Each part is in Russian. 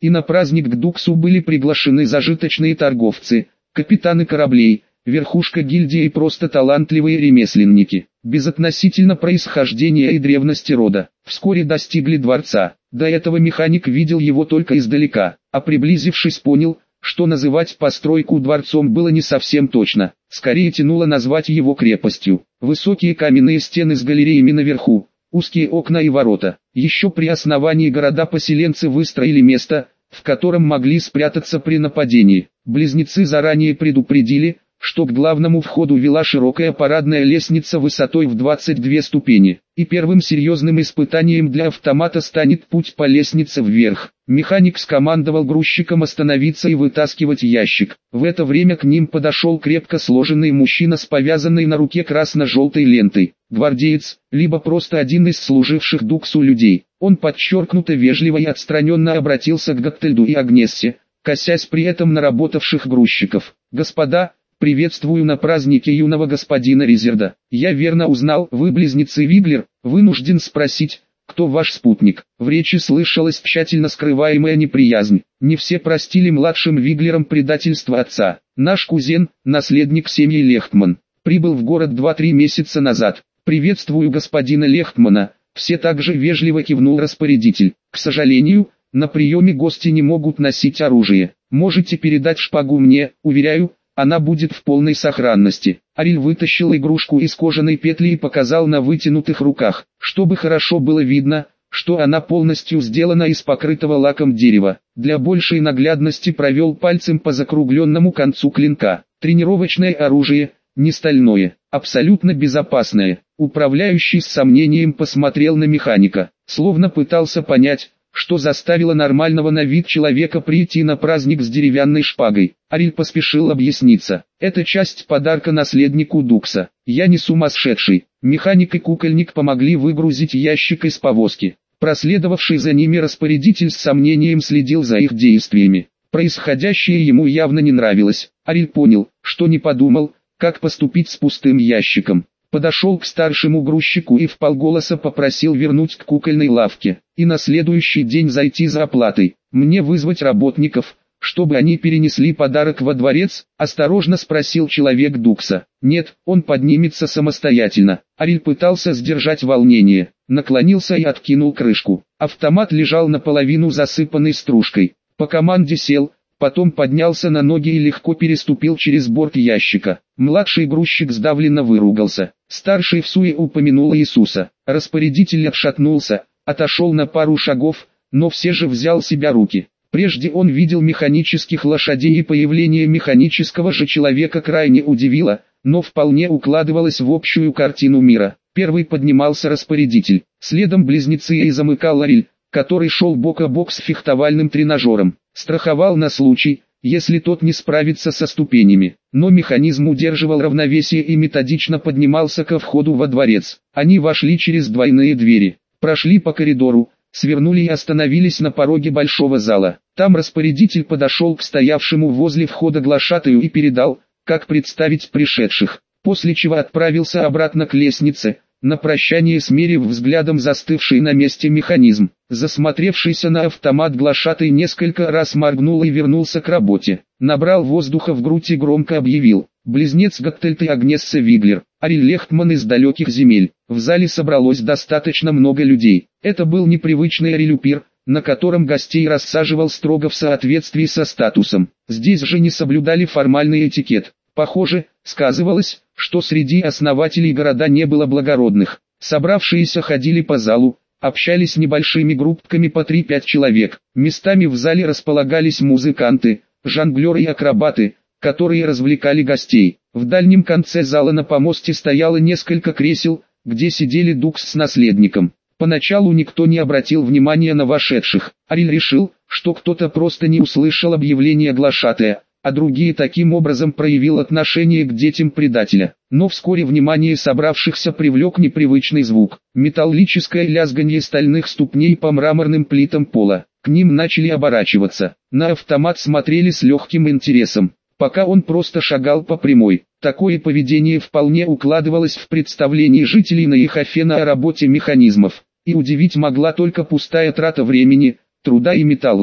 и на праздник к Дуксу были приглашены зажиточные торговцы, капитаны кораблей, верхушка гильдии и просто талантливые ремесленники, безотносительно происхождения и древности рода. Вскоре достигли дворца. До этого механик видел его только издалека, а приблизившись понял, что называть постройку дворцом было не совсем точно, скорее тянуло назвать его крепостью. Высокие каменные стены с галереями наверху, узкие окна и ворота. Еще при основании города поселенцы выстроили место, в котором могли спрятаться при нападении. Близнецы заранее предупредили, что к главному входу вела широкая парадная лестница высотой в 22 ступени, и первым серьезным испытанием для автомата станет путь по лестнице вверх. Механик скомандовал грузчикам остановиться и вытаскивать ящик. В это время к ним подошел крепко сложенный мужчина с повязанной на руке красно-желтой лентой. Гвардеец, либо просто один из служивших Дуксу людей. Он подчеркнуто вежливо и отстраненно обратился к Гаттельду и Агнессе, косясь при этом на работавших грузчиков. «Господа, приветствую на празднике юного господина Резерда. Я верно узнал, вы близнецы Виглер, вынужден спросить, кто ваш спутник?» В речи слышалась тщательно скрываемая неприязнь. Не все простили младшим Виглерам предательство отца. Наш кузен, наследник семьи Лехтман, прибыл в город 2-3 месяца назад. «Приветствую господина Лехтмана», все также вежливо кивнул распорядитель. «К сожалению, на приеме гости не могут носить оружие. Можете передать шпагу мне, уверяю, она будет в полной сохранности». Ариль вытащил игрушку из кожаной петли и показал на вытянутых руках, чтобы хорошо было видно, что она полностью сделана из покрытого лаком дерева. Для большей наглядности провел пальцем по закругленному концу клинка. Тренировочное оружие, не стальное, абсолютно безопасное. Управляющий с сомнением посмотрел на механика, словно пытался понять, что заставило нормального на вид человека прийти на праздник с деревянной шпагой. Ариль поспешил объясниться. «Это часть подарка наследнику Дукса. Я не сумасшедший». Механик и кукольник помогли выгрузить ящик из повозки. Проследовавший за ними распорядитель с сомнением следил за их действиями. Происходящее ему явно не нравилось. Ариль понял, что не подумал, как поступить с пустым ящиком. Подошел к старшему грузчику и вполголоса попросил вернуть к кукольной лавке, и на следующий день зайти за оплатой. «Мне вызвать работников, чтобы они перенесли подарок во дворец?» – осторожно спросил человек Дукса. «Нет, он поднимется самостоятельно». Ариль пытался сдержать волнение, наклонился и откинул крышку. Автомат лежал наполовину засыпанный стружкой. По команде сел, потом поднялся на ноги и легко переступил через борт ящика. Младший грузчик сдавленно выругался. Старший в суе упомянул Иисуса. Распорядитель отшатнулся, отошел на пару шагов, но все же взял себя в руки. Прежде он видел механических лошадей, и появление механического же человека крайне удивило, но вполне укладывалось в общую картину мира. Первый поднимался распорядитель, следом близнецы и замыкал Ариль, который шел бок о бок с фехтовальным тренажером. Страховал на случай, если тот не справится со ступенями. Но механизм удерживал равновесие и методично поднимался ко входу во дворец. Они вошли через двойные двери, прошли по коридору, свернули и остановились на пороге большого зала. Там распорядитель подошел к стоявшему возле входа глашатаю и передал, как представить пришедших, после чего отправился обратно к лестнице, на прощание смерив взглядом застывший на месте механизм. Засмотревшийся на автомат глашатай несколько раз моргнул и вернулся к работе. Набрал воздуха в грудь и громко объявил: «Близнец Гаттельд и Агнесса Виглер, Ариль Лехтман из далеких земель». В зале собралось достаточно много людей. Это был непривычный Арилю пир, на котором гостей рассаживал строго в соответствии со статусом. Здесь же не соблюдали формальный этикет. Похоже, сказывалось, что среди основателей города не было благородных. Собравшиеся ходили по залу, общались небольшими группками по 3-5 человек. Местами в зале располагались музыканты, жонглеры и акробаты, которые развлекали гостей. В дальнем конце зала на помосте стояло несколько кресел, где сидели Дукс с наследником. Поначалу никто не обратил внимания на вошедших. Ариль решил, что кто-то просто не услышал объявления глашатая, а другие таким образом проявил отношение к детям предателя. Но вскоре внимание собравшихся привлек непривычный звук. Металлическое лязганье стальных ступней по мраморным плитам пола. К ним начали оборачиваться. На автомат смотрели с легким интересом, пока он просто шагал по прямой. Такое поведение вполне укладывалось в представление жителей Наихафена о работе механизмов, и удивить могла только пустая трата времени, труда и металла.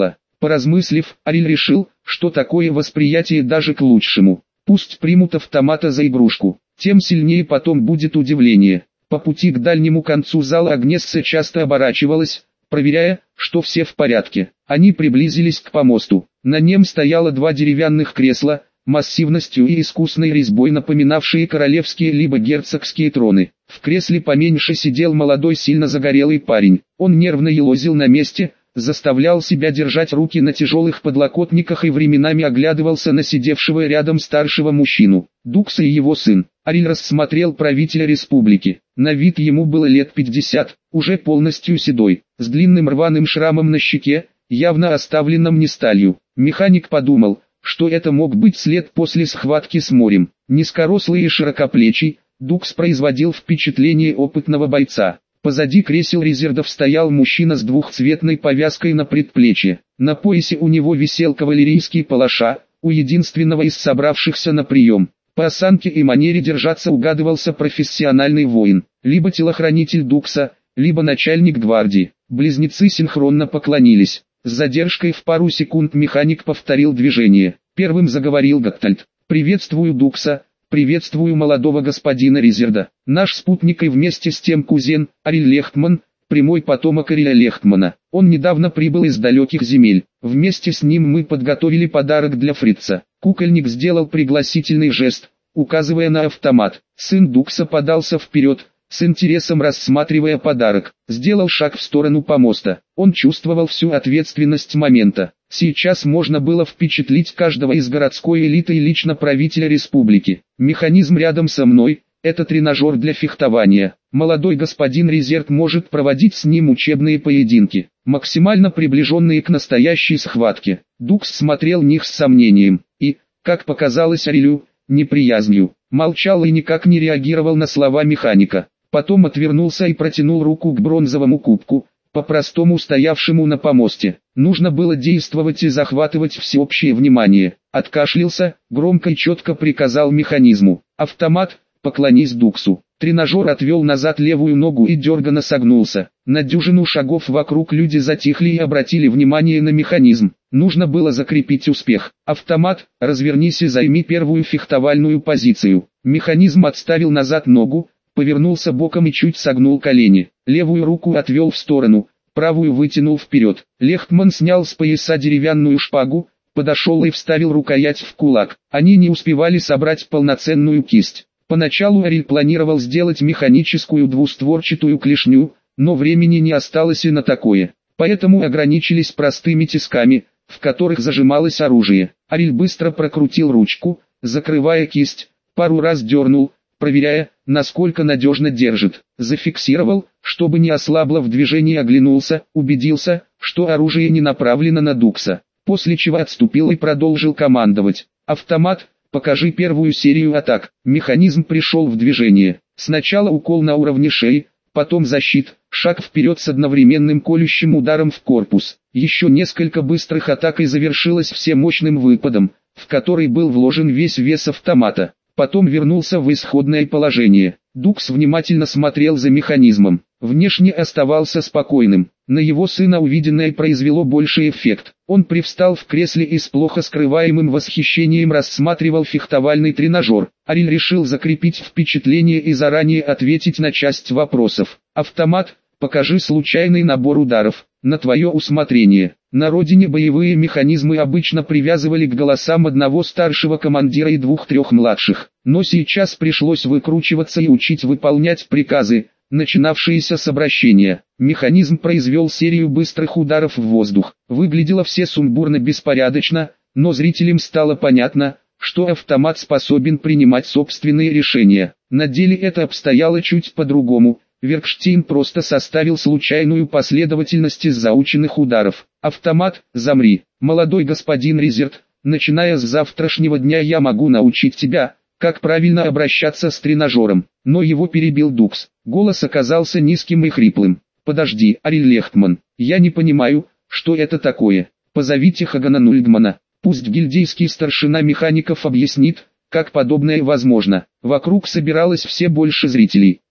Поразмыслив, Ариль решил, что такое восприятие даже к лучшему. Пусть примут автомата за игрушку, тем сильнее потом будет удивление. По пути к дальнему концу зала Агнесса часто оборачивалась, проверяя, что все в порядке. Они приблизились к помосту. На нем стояло два деревянных кресла, массивностью и искусной резьбой напоминавшие королевские либо герцогские троны. В кресле поменьше сидел молодой сильно загорелый парень. Он нервно елозил на месте, заставлял себя держать руки на тяжелых подлокотниках и временами оглядывался на сидевшего рядом старшего мужчину. Дукс и его сын. Ариль рассмотрел правителя республики. На вид ему было лет 50, уже полностью седой, с длинным рваным шрамом на щеке, явно оставленным не сталью. Механик подумал, что это мог быть след после схватки с морем. Низкорослый и широкоплечий, Дукс производил впечатление опытного бойца. Позади кресел резердов стоял мужчина с двухцветной повязкой на предплечье. На поясе у него висел кавалерийский палаша, у единственного из собравшихся на прием. По осанке и манере держаться угадывался профессиональный воин, либо телохранитель Дукса, либо начальник гвардии. Близнецы синхронно поклонились. С задержкой в пару секунд механик повторил движение. Первым заговорил Гаттальд. «Приветствую Дукса, приветствую молодого господина Резерда. Наш спутник и вместе с тем кузен, Ариль Лехтман, прямой потомок Ариля Лехтмана. Он недавно прибыл из далеких земель. Вместе с ним мы подготовили подарок для Фрица». Кукольник сделал пригласительный жест, указывая на автомат. Сын Дукса подался вперед, с интересом рассматривая подарок. Сделал шаг в сторону помоста. Он чувствовал всю ответственность момента. Сейчас можно было впечатлить каждого из городской элиты и лично правителя республики. Механизм рядом со мной – это тренажер для фехтования. Молодой господин Резерд может проводить с ним учебные поединки, максимально приближенные к настоящей схватке. Дукс смотрел на них с сомнением и, как показалось Арилю, неприязнью. Молчал и никак не реагировал на слова механика. Потом отвернулся и протянул руку к бронзовому кубку, по-простому стоявшему на помосте. Нужно было действовать и захватывать всеобщее внимание. Откашлялся, громко и четко приказал механизму. «Автомат, поклонись Дуксу». Тренажер отвел назад левую ногу и дерганно согнулся. На дюжину шагов вокруг люди затихли и обратили внимание на механизм. Нужно было закрепить успех. «Автомат, развернись и займи первую фехтовальную позицию». Механизм отставил назад ногу, повернулся боком и чуть согнул колени. Левую руку отвел в сторону, правую вытянул вперед. Лехтман снял с пояса деревянную шпагу, подошел и вставил рукоять в кулак. Они не успевали собрать полноценную кисть. Поначалу Ариль планировал сделать механическую двустворчатую клешню, но времени не осталось и на такое. Поэтому ограничились простыми тисками, в которых зажималось оружие. Ариль быстро прокрутил ручку, закрывая кисть, пару раз дернул, проверяя, насколько надежно держит. Зафиксировал, чтобы не ослабло в движении, оглянулся, убедился, что оружие не направлено на Дукса. После чего отступил и продолжил командовать. «Автомат, покажи первую серию атак». Механизм пришел в движение. Сначала укол на уровне шеи, потом защит, шаг вперед с одновременным колющим ударом в корпус. Еще несколько быстрых атак и завершилось все мощным выпадом, в который был вложен весь вес автомата. Потом вернулся в исходное положение. Дукс внимательно смотрел за механизмом. Внешне оставался спокойным. На его сына увиденное произвело больший эффект. Он привстал в кресле и с плохо скрываемым восхищением рассматривал фехтовальный тренажер. Ариль решил закрепить впечатление и заранее ответить на часть вопросов. «Автомат, покажи случайный набор ударов, на твое усмотрение». На родине боевые механизмы обычно привязывали к голосам одного старшего командира и двух-трех младших. Но сейчас пришлось выкручиваться и учить выполнять приказы, начинавшиеся с обращения. Механизм произвел серию быстрых ударов в воздух. Выглядело все сумбурно беспорядочно, но зрителям стало понятно, что автомат способен принимать собственные решения. На деле это обстояло чуть по-другому. Веркштейн просто составил случайную последовательность из заученных ударов. «Автомат, замри. Молодой господин Резерд, начиная с завтрашнего дня я могу научить тебя, как правильно обращаться с тренажером». Но его перебил Дукс. Голос оказался низким и хриплым. «Подожди, Ариль Лехтман, я не понимаю, что это такое. Позовите Хагана Нульгмана, пусть гильдейский старшина механиков объяснит, как подобное возможно». Вокруг собиралось все больше зрителей.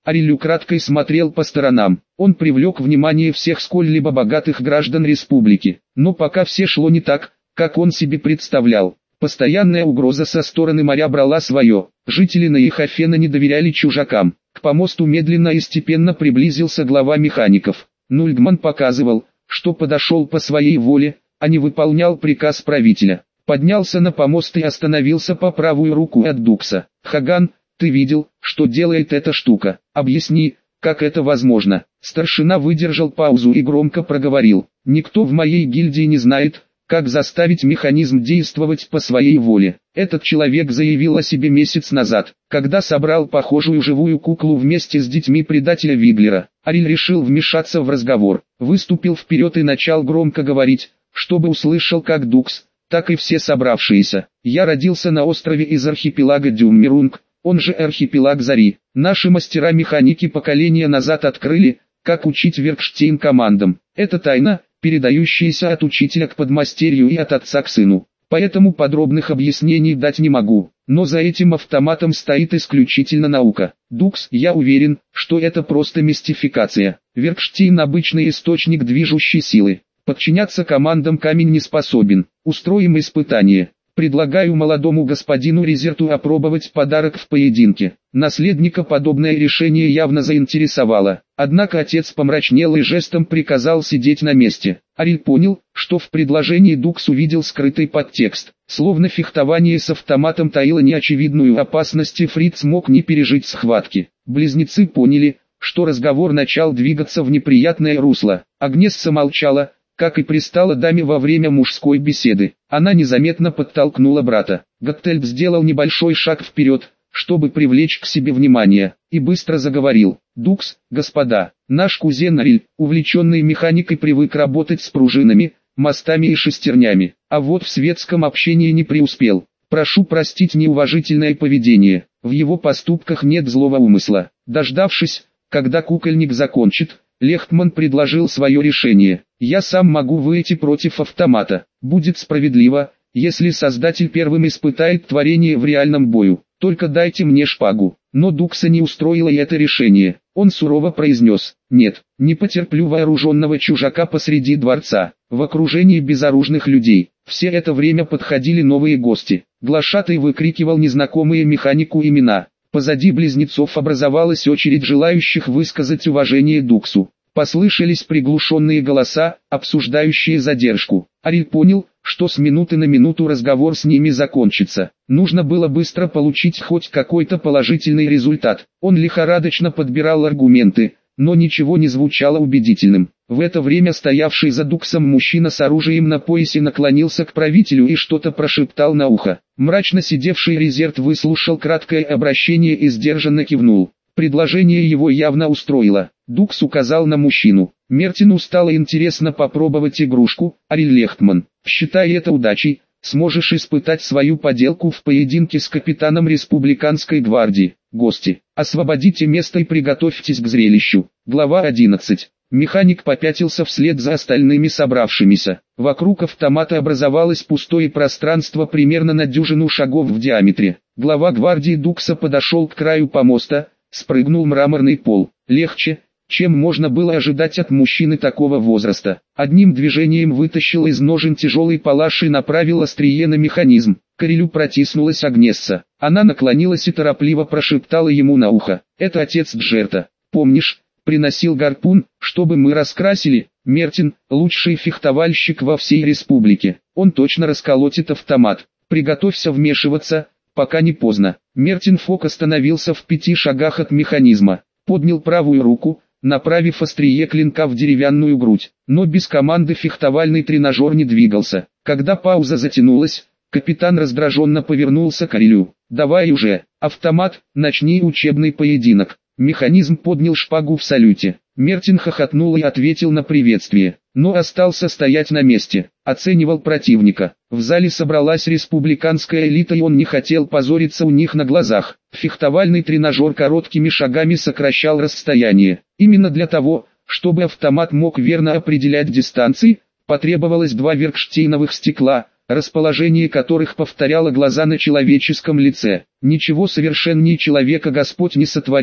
Ариль украдкой смотрел по сторонам. Он привлек внимание всех сколь-либо богатых граждан республики. Но пока все шло не так, как он себе представлял. Постоянная угроза со стороны моря брала свое. Жители Наихафена не доверяли чужакам. К помосту медленно и степенно приблизился глава механиков. Нульгман показывал, что подошел по своей воле, а не выполнял приказ правителя. Поднялся на помост и остановился по правую руку от Дукса. «Хаган, ты видел, что делает эта штука? Объясни, как это возможно?» Старшина выдержал паузу и громко проговорил. «Никто в моей гильдии не знает, как заставить механизм действовать по своей воле. Этот человек заявил о себе месяц назад, когда собрал похожую живую куклу вместе с детьми предателя Виглера. Ариль решил вмешаться в разговор, выступил вперед и начал громко говорить, чтобы услышал как Дукс, так и все собравшиеся. Я родился на острове из архипелага Дюммерунг, он же архипелаг Зари. Наши мастера-механики поколения назад открыли, как учить Веркштейн командам. Это тайна, передающаяся от учителя к подмастерью и от отца к сыну. Поэтому подробных объяснений дать не могу, но за этим автоматом стоит исключительно наука. Дукс, я уверен, что это просто мистификация. Веркштейн обычный источник движущей силы. Подчиняться командам камень не способен. Устроим испытание. Предлагаю молодому господину Резерту опробовать подарок в поединке. Наследника подобное решение явно заинтересовало. Однако отец помрачнел и жестом приказал сидеть на месте. Ариль понял, что в предложении Дукс увидел скрытый подтекст. Словно фехтование с автоматом таило неочевидную опасность, и Фриц мог не пережить схватки. Близнецы поняли, что разговор начал двигаться в неприятное русло. Агнесса молчала, как и пристало даме во время мужской беседы. Она незаметно подтолкнула брата. Готтельб сделал небольшой шаг вперед, чтобы привлечь к себе внимание, и быстро заговорил. «Дукс, господа, наш кузен Ариль, увлеченный механикой, привык работать с пружинами, мостами и шестернями, а вот в светском общении не преуспел. Прошу простить неуважительное поведение, в его поступках нет злого умысла». Дождавшись, когда кукольник закончит, Лехтман предложил свое решение. «Я сам могу выйти против автомата. Будет справедливо, если создатель первым испытает творение в реальном бою. Только дайте мне шпагу». Но Дукса не устроило и это решение. Он сурово произнес: «Нет, не потерплю вооруженного чужака посреди дворца, в окружении безоружных людей». Все это время подходили новые гости. Глашатай выкрикивал незнакомые механику имена. Позади близнецов образовалась очередь желающих высказать уважение Дуксу. Послышались приглушенные голоса, обсуждающие задержку. Ариль понял, что с минуты на минуту разговор с ними закончится. Нужно было быстро получить хоть какой-то положительный результат. Он лихорадочно подбирал аргументы, но ничего не звучало убедительным. В это время стоявший за Дуксом мужчина с оружием на поясе наклонился к правителю и что-то прошептал на ухо. Мрачно сидевший Резерт выслушал краткое обращение и сдержанно кивнул. Предложение его явно устроило. Дукс указал на мужчину. Мертину стало интересно попробовать игрушку. Ариль Лехтман, считай это удачей, сможешь испытать свою поделку в поединке с капитаном республиканской гвардии. Гости, освободите место и приготовьтесь к зрелищу. Глава 11. Механик попятился вслед за остальными собравшимися. Вокруг автомата образовалось пустое пространство примерно на дюжину шагов в диаметре. Глава гвардии Дукса подошел к краю помоста, спрыгнул мраморный пол. Легче, чем можно было ожидать от мужчины такого возраста. Одним движением вытащил из ножен тяжелый палаш и направил острие на механизм. К Арилю протиснулась Агнесса. Она наклонилась и торопливо прошептала ему на ухо: «Это отец Джерта. Помнишь, приносил гарпун, чтобы мы раскрасили? Мертин – лучший фехтовальщик во всей республике. Он точно расколотит автомат. Приготовься вмешиваться, пока не поздно». Мертин Фок остановился в 5 шагах от механизма. Поднял правую руку, направив острие клинка в деревянную грудь. Но без команды фехтовальный тренажер не двигался. Когда пауза затянулась, капитан раздраженно повернулся к Арилю. «Давай уже, автомат, начни учебный поединок». Механизм поднял шпагу в салюте. Мертин хохотнул и ответил на приветствие, но остался стоять на месте, оценивал противника. В зале собралась республиканская элита, и он не хотел позориться у них на глазах. Фехтовальный тренажер короткими шагами сокращал расстояние. Именно для того, чтобы автомат мог верно определять дистанции, потребовалось 2 веркштейновых стекла, расположение которых повторяло глаза на человеческом лице. Ничего совершеннее человека Господь не сотворил,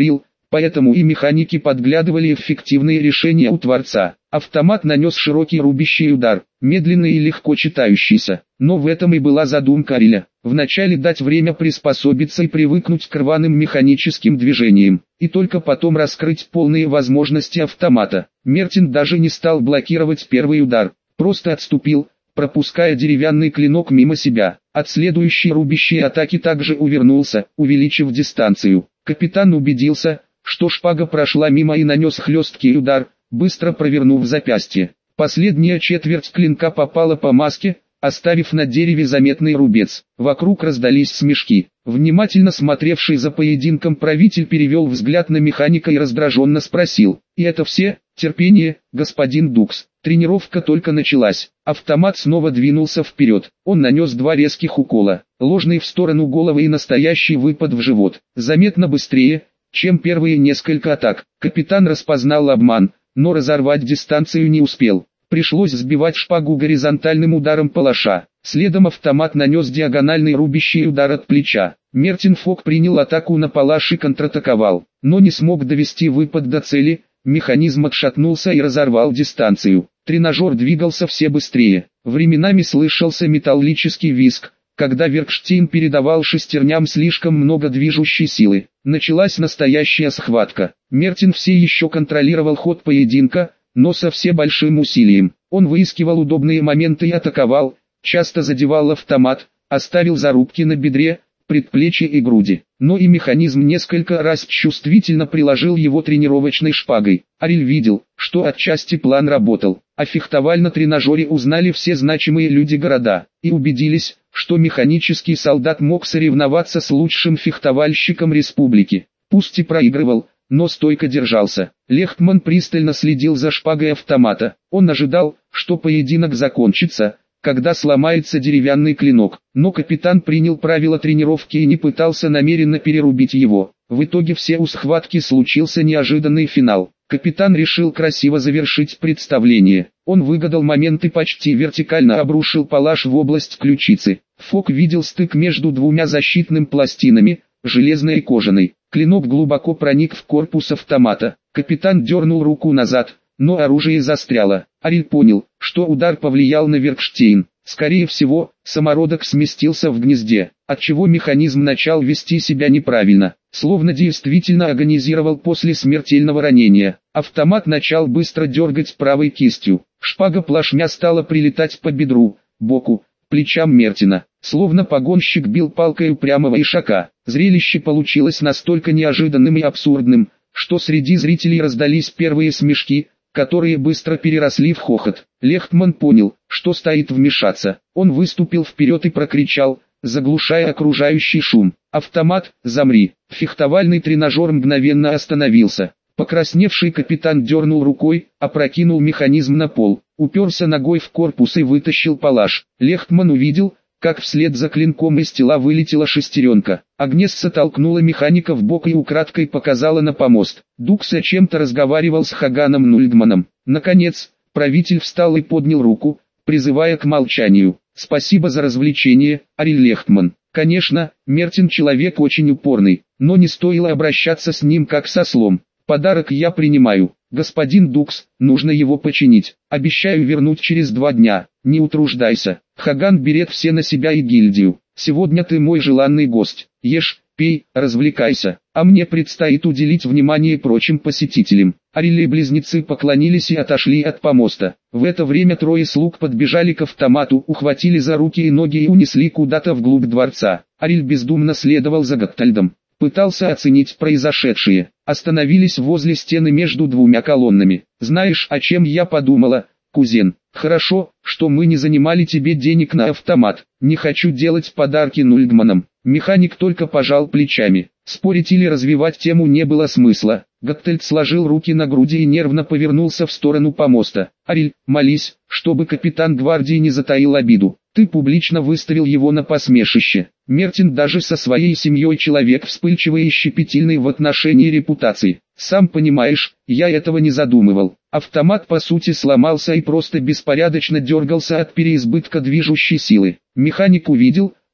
Поэтому и механики подглядывали эффективные решения у Творца. Автомат нанес широкий рубящий удар, медленный и легко читающийся. Но в этом и была задумка Ариля. Вначале дать время приспособиться и привыкнуть к рваным механическим движениям, и только потом раскрыть полные возможности автомата. Мертин даже не стал блокировать первый удар, просто отступил, пропуская деревянный клинок мимо себя. От следующей рубящей атаки также увернулся, увеличив дистанцию. Капитан убедился, что шпага прошла мимо и нанес хлесткий удар, быстро провернув запястье. Последняя четверть клинка попала по маске, оставив на дереве заметный рубец. Вокруг раздались смешки. Внимательно смотревший за поединком правитель перевел взгляд на механика и раздраженно спросил: «И это все? Терпение, господин Дукс. Тренировка только началась». Автомат снова двинулся вперед. Он нанес 2 резких укола, ложный в сторону головы и настоящий выпад в живот. Заметно быстрее, чем первые несколько атак. Капитан распознал обман, но разорвать дистанцию не успел. Пришлось сбивать шпагу горизонтальным ударом палаша. Следом автомат нанес диагональный рубящий удар от плеча. Мертин Фок принял атаку на палаш и контратаковал, но не смог довести выпад до цели. Механизм отшатнулся и разорвал дистанцию. Тренажер двигался все быстрее. Временами слышался металлический визг, когда Веркштейн передавал шестерням слишком много движущей силы. Началась настоящая схватка. Мертин все еще контролировал ход поединка, но со все большим усилием. Он выискивал удобные моменты и атаковал, часто задевал автомат, оставил зарубки на бедре, предплечье и груди. Но и механизм несколько раз чувствительно приложил его тренировочной шпагой. Ариль видел, что отчасти план работал. О фехтовально-тренажере узнали все значимые люди города, и убедились, что механический солдат мог соревноваться с лучшим фехтовальщиком республики. Пусть и проигрывал, но стойко держался. Лехтман пристально следил за шпагой автомата. Он ожидал, что поединок закончится, когда сломается деревянный клинок. Но капитан принял правила тренировки и не пытался намеренно перерубить его. В итоге у схватки случился неожиданный финал. Капитан решил красиво завершить представление. Он выгадал момент и почти вертикально обрушил палаш в область ключицы. Фок видел стык между двумя защитными пластинами, железной и кожаной. Клинок глубоко проник в корпус автомата. Капитан дернул руку назад, но оружие застряло. Ариль понял, что удар повлиял на Веркштейн. Скорее всего, самородок сместился в гнезде, отчего механизм начал вести себя неправильно, словно действительно агонизировал после смертельного ранения. Автомат начал быстро дергать правой кистью. Шпага плашмя стала прилетать по бедру, боку, плечам Мертина, словно погонщик бил палкой упрямого ишака. Зрелище получилось настолько неожиданным и абсурдным, что среди зрителей раздались первые смешки, которые быстро переросли в хохот. Лехтман понял, что стоит вмешаться. Он выступил вперед и прокричал, заглушая окружающий шум: «Автомат, замри!» Фехтовальный тренажер мгновенно остановился. Покрасневший капитан дернул рукой, опрокинул механизм на пол, уперся ногой в корпус и вытащил палаш. Лехтман увидел, как вслед за клинком из тела вылетела шестеренка. Агнесса толкнула механика в бок и украдкой показала на помост. Дукс о чем-то разговаривал с Хаганом Нульдманом. Наконец, правитель встал и поднял руку, призывая к молчанию. «Спасибо за развлечение, Ариль Лехтман. Конечно, Мертин человек очень упорный, но не стоило обращаться с ним как со ослом. Подарок я принимаю. Господин Дукс, нужно его починить. Обещаю вернуть через 2 дня. Не утруждайся. Хаган берет все на себя и гильдию. Сегодня ты мой желанный гость. Ешь, пей, развлекайся. А мне предстоит уделить внимание прочим посетителям». Ариль и близнецы поклонились и отошли от помоста. В это время 3 слуг подбежали к автомату, ухватили за руки и ноги и унесли куда-то вглубь дворца. Ариль бездумно следовал за Готтальдом. Пытался оценить произошедшее. Остановились возле стены между 2 колоннами. «Знаешь, о чем я подумала, кузен? Хорошо, что мы не занимали тебе денег на автомат. Не хочу делать подарки Нульдманам». Механик только пожал плечами. Спорить или развивать тему не было смысла. Готтальд сложил руки на груди и нервно повернулся в сторону помоста. «Ариль, молись, чтобы капитан гвардии не затаил обиду. Ты публично выставил его на посмешище. Мертин даже со своей семьей человек вспыльчивый и щепетильный в отношении репутации. Сам понимаешь, я этого не задумывал». Автомат по сути сломался и просто беспорядочно дергался от переизбытка движущей силы. Механик увидел,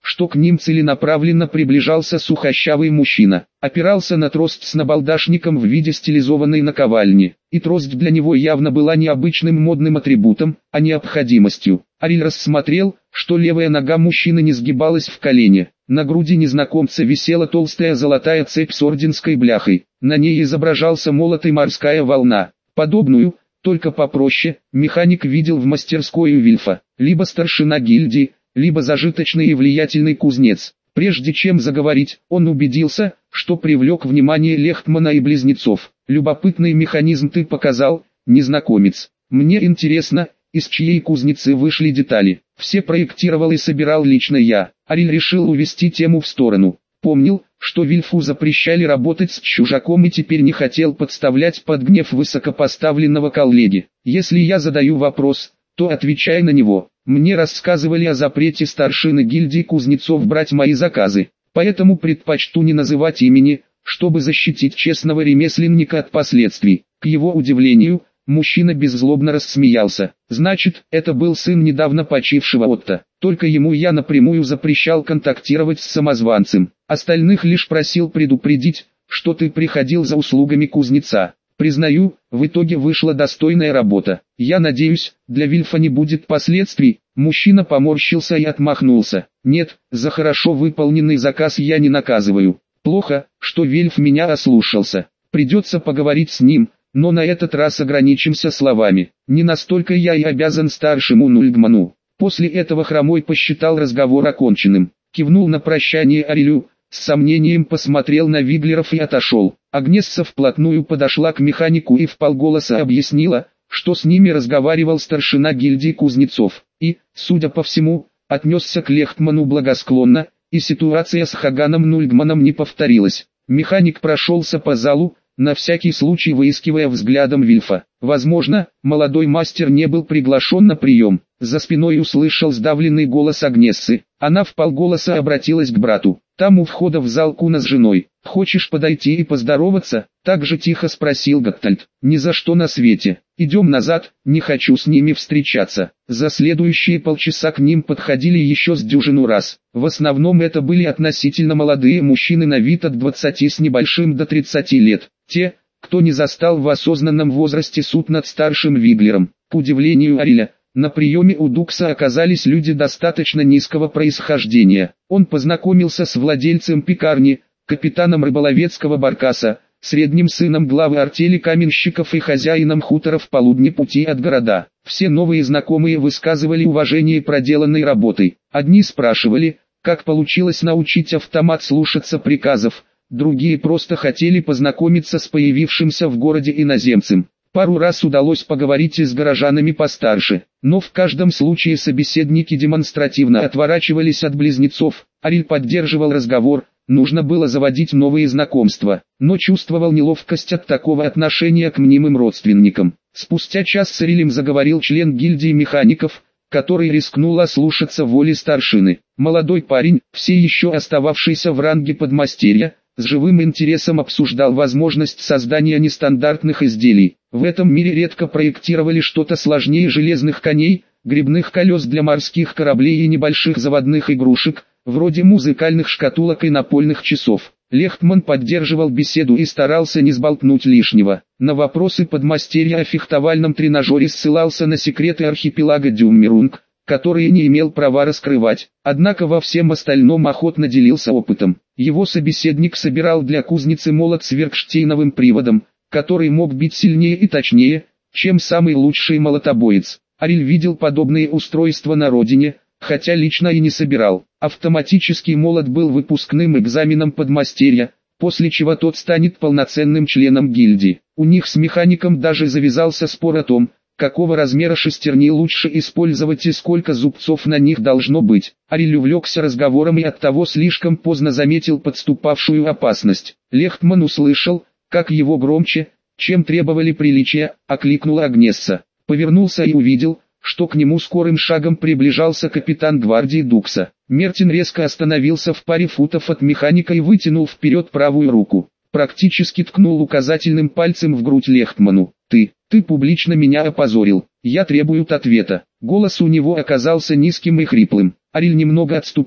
что к ним целенаправленно приближался сухощавый мужчина. Опирался на трость с набалдашником в виде стилизованной наковальни, и трость для него явно была не обычным модным атрибутом, а необходимостью. Ариль рассмотрел, что левая нога мужчины не сгибалась в колене. На груди незнакомца висела толстая золотая цепь с орденской бляхой. На ней изображался молот и морская волна. Подобную, только попроще, механик видел в мастерской у Вильфа. Либо старшина гильдии, либо зажиточный и влиятельный кузнец. Прежде чем заговорить, он убедился, что привлек внимание Лехтмана и близнецов. «Любопытный механизм ты показал, незнакомец. Мне интересно, из чьей кузницы вышли детали. Все проектировал и собирал лично я». Ариль решил увести тему в сторону. Помнил, что Вильфу запрещали работать с чужаком и теперь не хотел подставлять под гнев высокопоставленного коллеги. «Если я задаю вопрос, то отвечай на него. Мне рассказывали о запрете старшины гильдии кузнецов брать мои заказы, поэтому предпочту не называть имени, чтобы защитить честного ремесленника от последствий». К его удивлению, мужчина беззлобно рассмеялся. «Значит, это был сын недавно почившего Отто. Только ему я напрямую запрещал контактировать с самозванцем. Остальных лишь просил предупредить, что ты приходил за услугами кузнеца. Признаю, в итоге вышла достойная работа. Я надеюсь, для Вильфа не будет последствий». Мужчина поморщился и отмахнулся. «Нет, за хорошо выполненный заказ я не наказываю. Плохо, что Вильф меня ослушался. Придется поговорить с ним, но на этот раз ограничимся словами. Не настолько я и обязан старшему Нульгману». После этого Хромой посчитал разговор оконченным. Кивнул на прощание Арилю, с сомнением посмотрел на Виглеров и отошел. Агнесса вплотную подошла к механику и вполголоса объяснила, что с ними разговаривал старшина гильдии кузнецов, и, судя по всему, отнесся к Лехтману благосклонно, и ситуация с Хаганом Нульгманом не повторилась. Механик прошелся по залу, на всякий случай выискивая взглядом Вильфа. Возможно, молодой мастер не был приглашен на прием. За спиной услышал сдавленный голос Агнессы. Она вполголоса обратилась к брату. «Там у входа в зал Куна с женой. Хочешь подойти и поздороваться?» Так же тихо спросил Готтальд. «Ни за что на свете. Идем назад, не хочу с ними встречаться». За следующие полчаса к ним подходили еще с дюжину раз. В основном это были относительно молодые мужчины на вид от 20 с небольшим до 30 лет. Те, кто не застал в осознанном возрасте суд над старшим Виглером. К удивлению Ариля, на приеме у Дукса оказались люди достаточно низкого происхождения. Он познакомился с владельцем пекарни, капитаном рыболовецкого баркаса, средним сыном главы артели каменщиков и хозяином хутора в полудне пути от города. Все новые знакомые высказывали уважение проделанной работой. Одни спрашивали, как получилось научить автомат слушаться приказов, другие просто хотели познакомиться с появившимся в городе иноземцем. Пару раз удалось поговорить и с горожанами постарше, но в каждом случае собеседники демонстративно отворачивались от близнецов. Ариль поддерживал разговор, нужно было заводить новые знакомства, но чувствовал неловкость от такого отношения к мнимым родственникам. Спустя час с Арилем заговорил член гильдии механиков, который рискнул ослушаться воли старшины. Молодой парень, все еще остававшийся в ранге подмастерья, с живым интересом обсуждал возможность создания нестандартных изделий. В этом мире редко проектировали что-то сложнее железных коней, гребных колес для морских кораблей и небольших заводных игрушек, вроде музыкальных шкатулок и напольных часов. Лехтман поддерживал беседу и старался не сболтнуть лишнего. На вопросы подмастерья о фехтовальном тренажере ссылался на секреты архипелага Дюммерунг, которые не имел права раскрывать, однако во всем остальном охотно делился опытом. Его собеседник собирал для кузницы молот с веркштейновым приводом, который мог бить сильнее и точнее, чем самый лучший молотобоец. Ариль видел подобные устройства на родине, хотя лично и не собирал. Автоматический молот был выпускным экзаменом подмастерья, после чего тот станет полноценным членом гильдии. У них с механиком даже завязался спор о том, какого размера шестерни лучше использовать и сколько зубцов на них должно быть. Ариль увлекся разговором и оттого слишком поздно заметил подступавшую опасность. Лехтман услышал, как его громче, чем требовали приличия, окликнула Агнесса. Повернулся и увидел, что к нему скорым шагом приближался капитан гвардии Дукса. Мертин резко остановился в паре футов от механика и вытянул вперед правую руку. Практически ткнул указательным пальцем в грудь Лехтману. Ты публично меня опозорил, я требую ответа». Голос у него оказался низким и хриплым. Ариль немного отступил,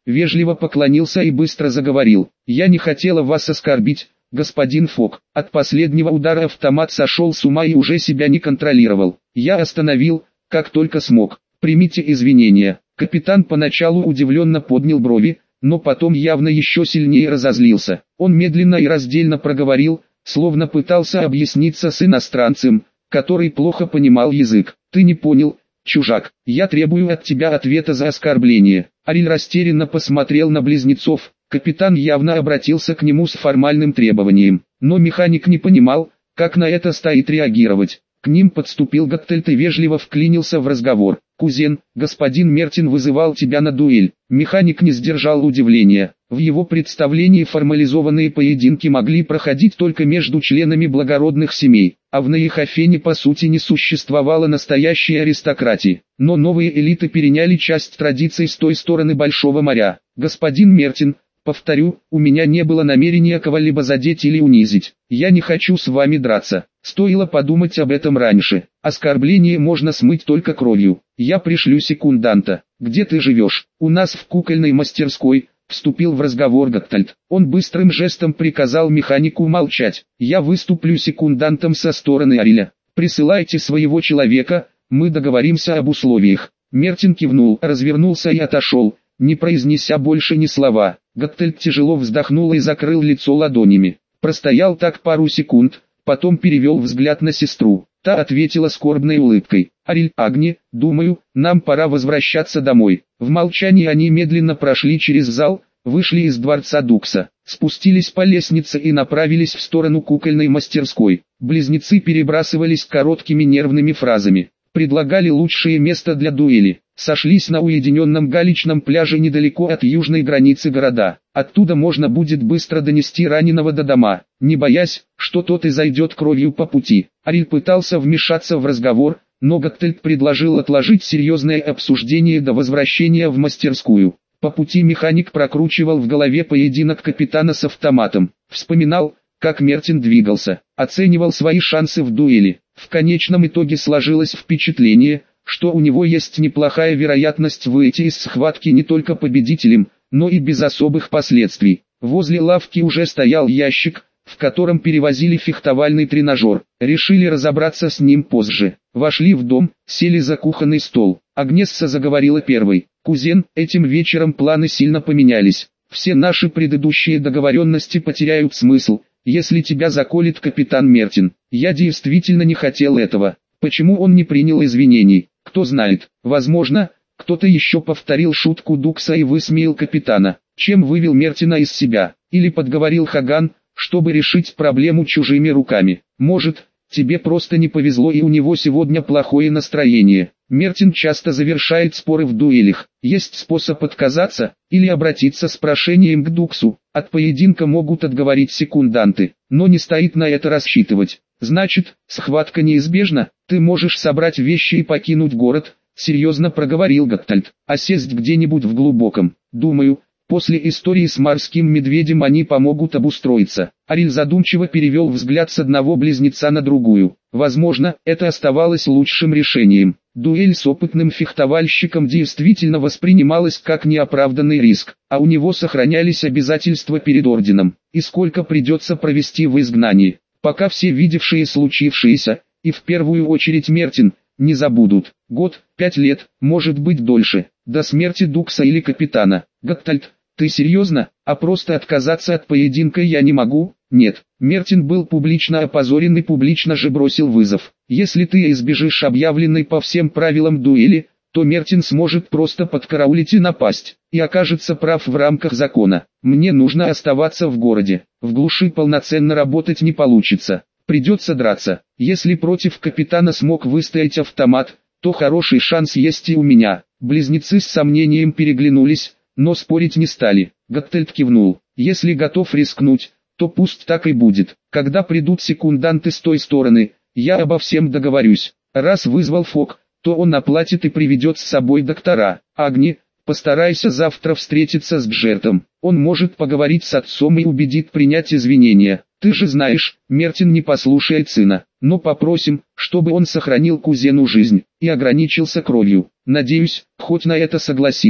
вежливо поклонился и быстро заговорил. «Я не хотела вас оскорбить, господин Фок». От последнего удара автомат сошел с ума и уже себя не контролировал. Я остановил, как только смог. «Примите извинения». Капитан поначалу удивленно поднял брови, но потом явно еще сильнее разозлился. Он медленно и раздельно проговорил, словно пытался объясниться с иностранцем, который плохо понимал язык. «Ты не понял, чужак, я требую от тебя ответа за оскорбление». Ариль растерянно посмотрел на близнецов. Капитан явно обратился к нему с формальным требованием, но механик не понимал, как на это стоит реагировать. К ним подступил Готтельт и вежливо вклинился в разговор. «Кузен, господин Мертин вызывал тебя на дуэль». Механик не сдержал удивления. В его представлении формализованные поединки могли проходить только между членами благородных семей, а в Нейхофене по сути не существовало настоящей аристократии. Но новые элиты переняли часть традиций с той стороны Большого моря. «Господин Мертин, повторю, у меня не было намерения кого-либо задеть или унизить. Я не хочу с вами драться. Стоило подумать об этом раньше. Оскорбление можно смыть только кровью. Я пришлю секунданта. Где ты живешь?» «У нас в кукольной мастерской», — вступил в разговор Готтельт. Он быстрым жестом приказал механику молчать. «Я выступлю секундантом со стороны Ариля. Присылайте своего человека, мы договоримся об условиях». Мертин кивнул, развернулся и отошел, не произнеся больше ни слова. Готтельт тяжело вздохнул и закрыл лицо ладонями. Простоял так пару секунд, потом перевел взгляд на сестру. Та ответила скорбной улыбкой. «Ариль, Агни, думаю, нам пора возвращаться домой». В молчании они медленно прошли через зал, вышли из дворца Дукса, спустились по лестнице и направились в сторону кукольной мастерской. Близнецы перебрасывались короткими нервными фразами. Предлагали лучшее место для дуэли. Сошлись на уединенном галечном пляже недалеко от южной границы города. Оттуда можно будет быстро донести раненого до дома, не боясь, что тот изойдет кровью по пути. Ариль пытался вмешаться в разговор, но Готтельт предложил отложить серьезное обсуждение до возвращения в мастерскую. По пути механик прокручивал в голове поединок капитана с автоматом. Вспоминал, как Мертин двигался, оценивал свои шансы в дуэли. В конечном итоге сложилось впечатление, что у него есть неплохая вероятность выйти из схватки не только победителем, но и без особых последствий. Возле лавки уже стоял ящик, в котором перевозили фехтовальный тренажер. Решили разобраться с ним позже. Вошли в дом, сели за кухонный стол. Агнесса заговорила первой. «Кузен, этим вечером планы сильно поменялись. Все наши предыдущие договоренности потеряют смысл, если тебя заколет капитан Мертин. Я действительно не хотел этого. Почему он не принял извинений? Кто знает, возможно, кто-то еще повторил шутку Дукса и высмеял капитана, чем вывел Мертина из себя, или подговорил Хаган, чтобы решить проблему чужими руками. Может, тебе просто не повезло и у него сегодня плохое настроение. Мертин часто завершает споры в дуэлях. Есть способ отказаться, или обратиться с прошением к Дуксу. От поединка могут отговорить секунданты, но не стоит на это рассчитывать. Значит, схватка неизбежна, ты можешь собрать вещи и покинуть город, серьезно проговорил Готтельт, а сесть где-нибудь в глубоком. Думаю, после истории с морским медведем они помогут обустроиться. Ариль задумчиво перевел взгляд с одного близнеца на другую. Возможно, это оставалось лучшим решением. Дуэль с опытным фехтовальщиком действительно воспринималась как неоправданный риск, а у него сохранялись обязательства перед орденом. И сколько придется провести в изгнании, пока все видевшие случившееся, и в первую очередь Мертин, не забудут. Год, 5 лет, может быть дольше, до смерти Дукса или капитана. Готтельт, ты серьезно? А просто отказаться от поединка я не могу? Нет. Мертин был публично опозорен и публично же бросил вызов. Если ты избежишь объявленной по всем правилам дуэли, то Мертин сможет просто подкараулить и напасть, и окажется прав в рамках закона. Мне нужно оставаться в городе. В глуши полноценно работать не получится. Придется драться. Если против капитана смог выстоять автомат, то хороший шанс есть и у меня. Близнецы с сомнением переглянулись, но спорить не стали. Готтельт кивнул. Если готов рискнуть, то пусть так и будет. Когда придут секунданты с той стороны, я обо всем договорюсь. Раз вызвал Фок, то он оплатит и приведет с собой доктора. Агни, постарайся завтра встретиться с Джертом. Он может поговорить с отцом и убедит принять извинения. Ты же знаешь, Мертин не послушает сына. Но попросим, чтобы он сохранил кузену жизнь и ограничился кровью. Надеюсь, хоть на это согласится.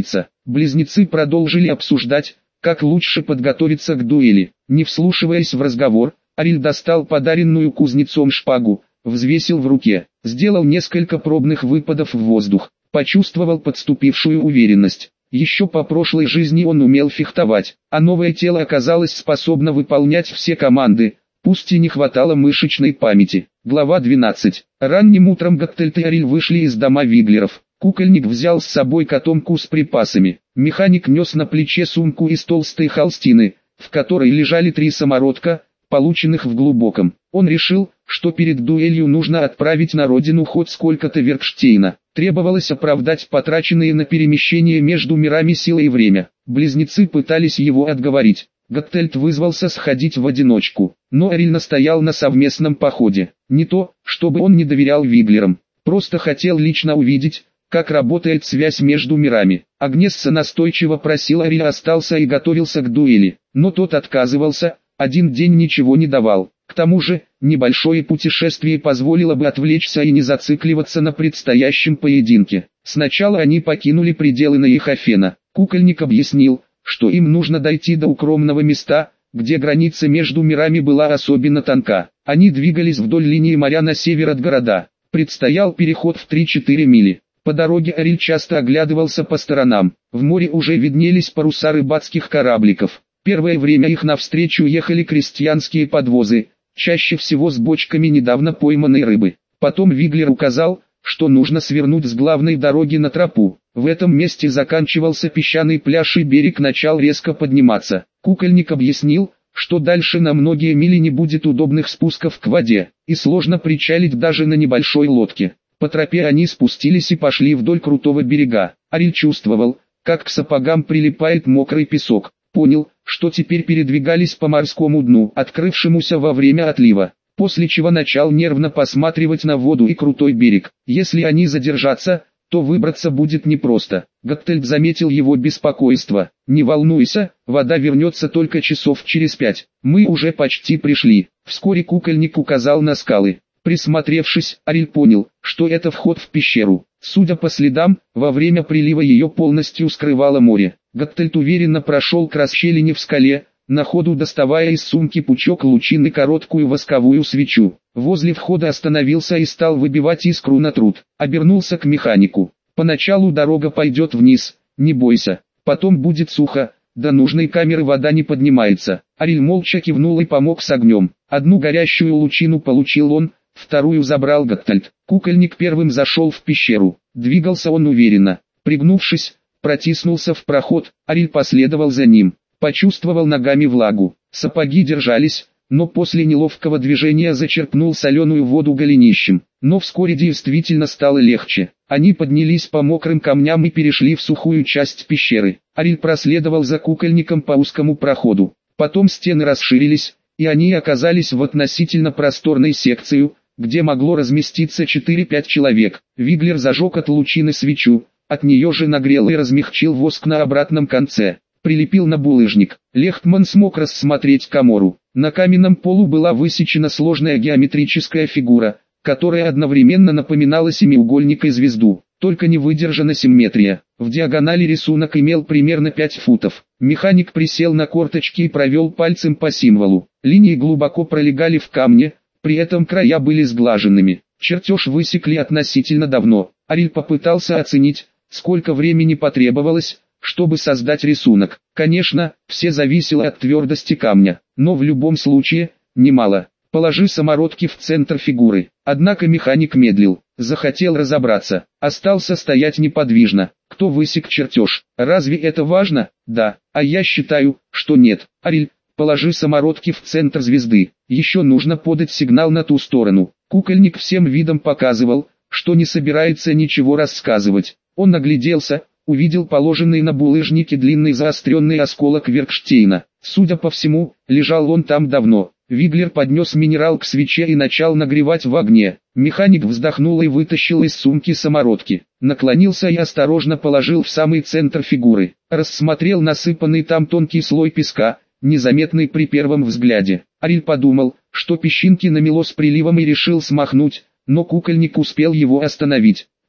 Близнецы продолжили обсуждать, как лучше подготовиться к дуэли. Не вслушиваясь в разговор, Ариль достал подаренную кузнецом шпагу, взвесил в руке, сделал несколько пробных выпадов в воздух, почувствовал подступившую уверенность. Еще по прошлой жизни он умел фехтовать, а новое тело оказалось способно выполнять все команды, пусть и не хватало мышечной памяти. Глава 12. Ранним утром Гаттельд и Ариль вышли из дома Виглеров. Кукольник взял с собой котомку с припасами. Механик нес на плече сумку из толстой холстины, в которой лежали 3 самородка, полученных в глубоком. Он решил, что перед дуэлью нужно отправить на родину хоть сколько-то Веркштейна. Требовалось оправдать потраченные на перемещение между мирами силы и время. Близнецы пытались его отговорить. Гаттельд вызвался сходить в одиночку, но Ариль настоял на совместном походе. Не то, чтобы он не доверял Виглерам, просто хотел лично увидеть, как работает связь между мирами. Агнесса настойчиво просила Ариля остался и готовился к дуэли, но тот отказывался, один день ничего не давал. К тому же, небольшое путешествие позволило бы отвлечься и не зацикливаться на предстоящем поединке. Сначала они покинули пределы Наихофена. Кукольник объяснил, что им нужно дойти до укромного места, где граница между мирами была особенно тонка. Они двигались вдоль линии моря на север от города. Предстоял переход в 3-4 мили. По дороге Ариль часто оглядывался по сторонам. В море уже виднелись паруса рыбацких корабликов. Первое время их навстречу ехали крестьянские подвозы, чаще всего с бочками недавно пойманной рыбы. Потом Виглер указал, что нужно свернуть с главной дороги на тропу. В этом месте заканчивался песчаный пляж и берег начал резко подниматься. Кукольник объяснил, что дальше на многие мили не будет удобных спусков к воде, и сложно причалить даже на небольшой лодке. По тропе они спустились и пошли вдоль крутого берега. Ариль чувствовал, как к сапогам прилипает мокрый песок. Понял, что теперь передвигались по морскому дну, открывшемуся во время отлива. После чего начал нервно посматривать на воду и крутой берег. Если они задержатся, то выбраться будет непросто. Гаттельд заметил его беспокойство. «Не волнуйся, вода вернется только часов через 5. Мы уже почти пришли». Вскоре кукольник указал на скалы. Присмотревшись, Ариль понял, что это вход в пещеру. Судя по следам, во время прилива ее полностью скрывало море. Гаттельд уверенно прошел к расщелине в скале, на ходу доставая из сумки пучок лучин и короткую восковую свечу. Возле входа остановился и стал выбивать искру на труд. Обернулся к механику. «Поначалу дорога пойдет вниз, не бойся. Потом будет сухо, до нужной камеры вода не поднимается». Ариль молча кивнул и помог с огнем. Одну горящую лучину получил он, вторую забрал Гаттельд. Кукольник первым зашел в пещеру. Двигался он уверенно. Пригнувшись, протиснулся в проход, Ариль последовал за ним. Почувствовал ногами влагу. Сапоги держались, но после неловкого движения зачерпнул соленую воду голенищем. Но вскоре действительно стало легче. Они поднялись по мокрым камням и перешли в сухую часть пещеры. Ариль проследовал за кукольником по узкому проходу. Потом стены расширились, и они оказались в относительно просторной секции, где могло разместиться 4-5 человек. Виглер зажег от лучины свечу, от нее же нагрел и размягчил воск на обратном конце. Прилепил на булыжник. Лехтман смог рассмотреть камору. На каменном полу была высечена сложная геометрическая фигура, которая одновременно напоминала семиугольник и звезду, только не выдержана симметрия. В диагонали рисунок имел примерно 5 футов. Механик присел на корточки и провел пальцем по символу. Линии глубоко пролегали в камне, при этом края были сглаженными. Чертеж высекли относительно давно. Ариль попытался оценить, сколько времени потребовалось, чтобы создать рисунок. Конечно, все зависело от твердости камня, но в любом случае, немало. «Положи самородки в центр фигуры». Однако механик медлил, захотел разобраться, остался стоять неподвижно. Кто высек чертеж? Разве это важно? Да, а я считаю, что нет. Ариль, положи самородки в центр звезды. Еще нужно подать сигнал на ту сторону. Кукольник всем видом показывал, что не собирается ничего рассказывать. Он огляделся, увидел положенный на булыжнике длинный заостренный осколок Веркштейна. Судя по всему, лежал он там давно. Виглер поднес минерал к свече и начал нагревать в огне. Механик вздохнул и вытащил из сумки самородки. Наклонился и осторожно положил в самый центр фигуры. Рассмотрел насыпанный там тонкий слой песка, незаметный при первом взгляде. Ариль подумал, что песчинки намело с приливом и решил смахнуть, но кукольник успел его остановить.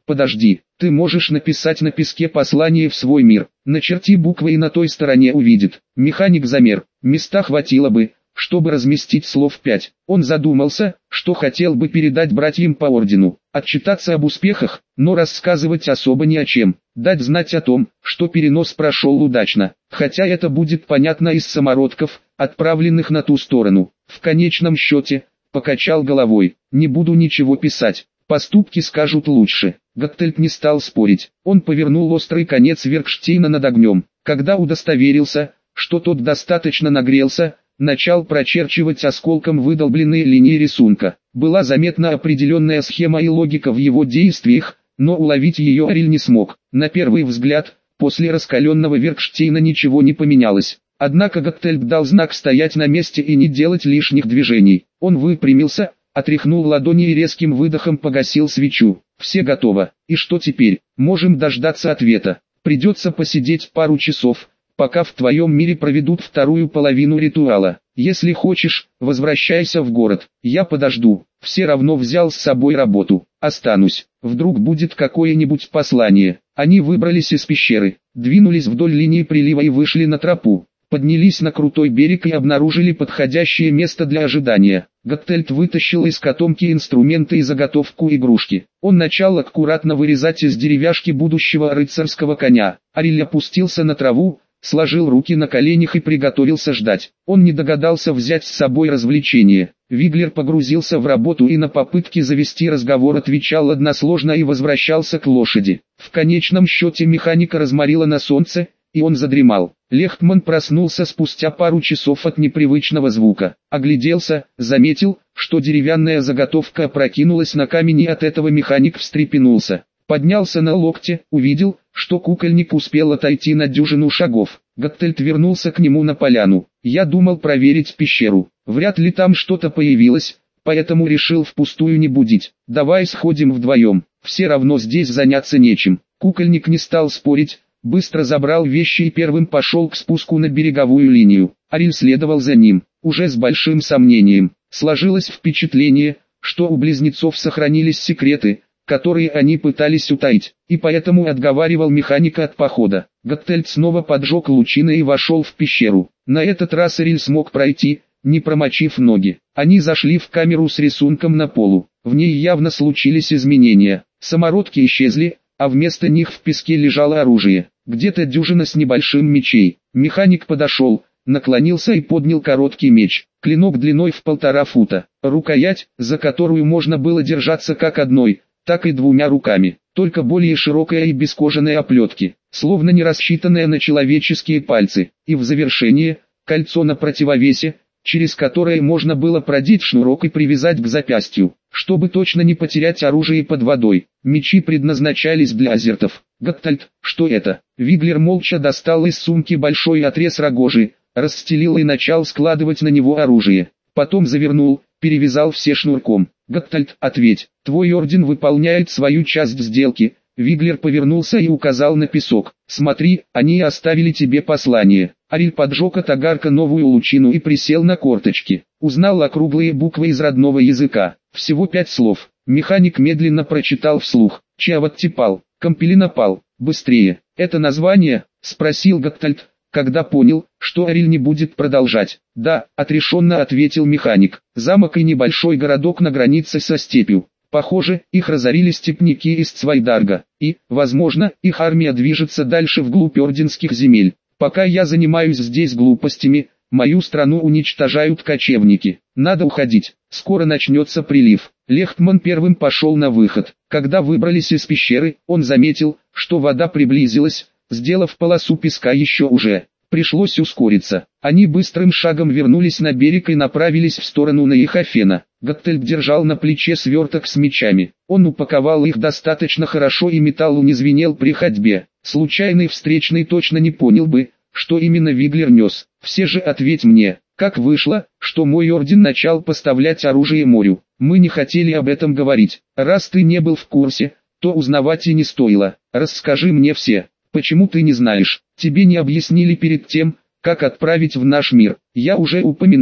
Подожди, ты можешь написать на песке послание в свой мир. Начерти буквы и на той стороне увидит. Механик замер. Места хватило бы, чтобы разместить слов 5. Он задумался, что хотел бы передать братьям по ордену, отчитаться об успехах, но рассказывать особо ни о чем, дать знать о том, что перенос прошел удачно, хотя это будет понятно из самородков, отправленных на ту сторону. В конечном счете, покачал головой, не буду ничего писать, поступки скажут лучше. Готтельд не стал спорить, он повернул острый конец Веркштейна над огнем, когда удостоверился, что тот достаточно нагрелся, начал прочерчивать осколком выдолбленные линии рисунка. Была заметна определенная схема и логика в его действиях, но уловить ее Ариль не смог. На первый взгляд, после раскаленного Веркштейна ничего не поменялось. Однако Готтельд дал знак стоять на месте и не делать лишних движений. Он выпрямился, отряхнул ладони и резким выдохом погасил свечу. Все готово. И что теперь? Можем дождаться ответа. Придется посидеть пару часов, пока в твоем мире проведут вторую половину ритуала. Если хочешь, возвращайся в город, я подожду. Все равно взял с собой работу. Останусь. Вдруг будет какое-нибудь послание. Они выбрались из пещеры, двинулись вдоль линии прилива и вышли на тропу. Поднялись на крутой берег и обнаружили подходящее место для ожидания. Готтельд вытащил из котомки инструменты и заготовку игрушки. Он начал аккуратно вырезать из деревяшки будущего рыцарского коня. Ариль опустился на траву, сложил руки на коленях и приготовился ждать. Он не догадался взять с собой развлечение. Виглер погрузился в работу и на попытки завести разговор отвечал односложно и возвращался к лошади. В конечном счете механика разморила на солнце, и он задремал. Лехтман проснулся спустя пару часов от непривычного звука. Огляделся, заметил, что деревянная заготовка опрокинулась на камень, и от этого механик встрепенулся. Поднялся на локте, увидел, что кукольник успел отойти на дюжину шагов. Готтельд вернулся к нему на поляну. Я думал проверить пещеру. Вряд ли там что-то появилось, поэтому решил впустую не будить. Давай сходим вдвоем, все равно здесь заняться нечем. Кукольник не стал спорить, быстро забрал вещи и первым пошел к спуску на береговую линию. Ариль следовал за ним, уже с большим сомнением. Сложилось впечатление, что у близнецов сохранились секреты, которые они пытались утаить, и поэтому отговаривал механика от похода. Готтельд снова поджег лучины и вошел в пещеру. На этот раз Ариль смог пройти, не промочив ноги. Они зашли в камеру с рисунком на полу. В ней явно случились изменения. Самородки исчезли, а вместо них в песке лежало оружие. Где-то дюжина с небольшим мечей. Механик подошел, наклонился и поднял короткий меч. Клинок длиной в 1,5 фута. Рукоять, за которую можно было держаться как одной, так и двумя руками, только более широкая и без кожаной оплетки, словно не рассчитанная на человеческие пальцы, и в завершение, кольцо на противовесе, через которое можно было продеть шнурок и привязать к запястью, чтобы точно не потерять оружие под водой. Мечи предназначались для азертов. Готтельд, что это? Виглер молча достал из сумки большой отрез рогожи, расстелил и начал складывать на него оружие. Потом завернул, перевязал все шнурком. Готтельд, ответь, твой орден выполняет свою часть сделки. Виглер повернулся и указал на песок. Смотри, они оставили тебе послание. Ариль поджег от огарка новую лучину и присел на корточки. Узнал округлые буквы из родного языка. Всего 5 слов. Механик медленно прочитал вслух. Чаваттипал, Компилинопал, быстрее. Это название? Спросил Готтельд, когда понял, что Ариль не будет продолжать. Да, отрешенно ответил механик. Замок и небольшой городок на границе со степью. Похоже, их разорили степняки из Цвайдарга, и, возможно, их армия движется дальше вглубь орденских земель. Пока я занимаюсь здесь глупостями, мою страну уничтожают кочевники. Надо уходить, скоро начнется прилив. Лехтман первым пошел на выход. Когда выбрались из пещеры, он заметил, что вода приблизилась, сделав полосу песка еще уже. Пришлось ускориться. Они быстрым шагом вернулись на берег и направились в сторону Наихофена. Готтельд держал на плече сверток с мечами. Он упаковал их достаточно хорошо, и металл не звенел при ходьбе. Случайный встречный точно не понял бы, что именно Виглер нес. Все же ответь мне, как вышло, что мой орден начал поставлять оружие морю? Мы не хотели об этом говорить. Раз ты не был в курсе, то узнавать и не стоило. Расскажи мне все. Почему ты не знаешь? Тебе не объяснили перед тем, как отправить в наш мир. Я уже упоминал,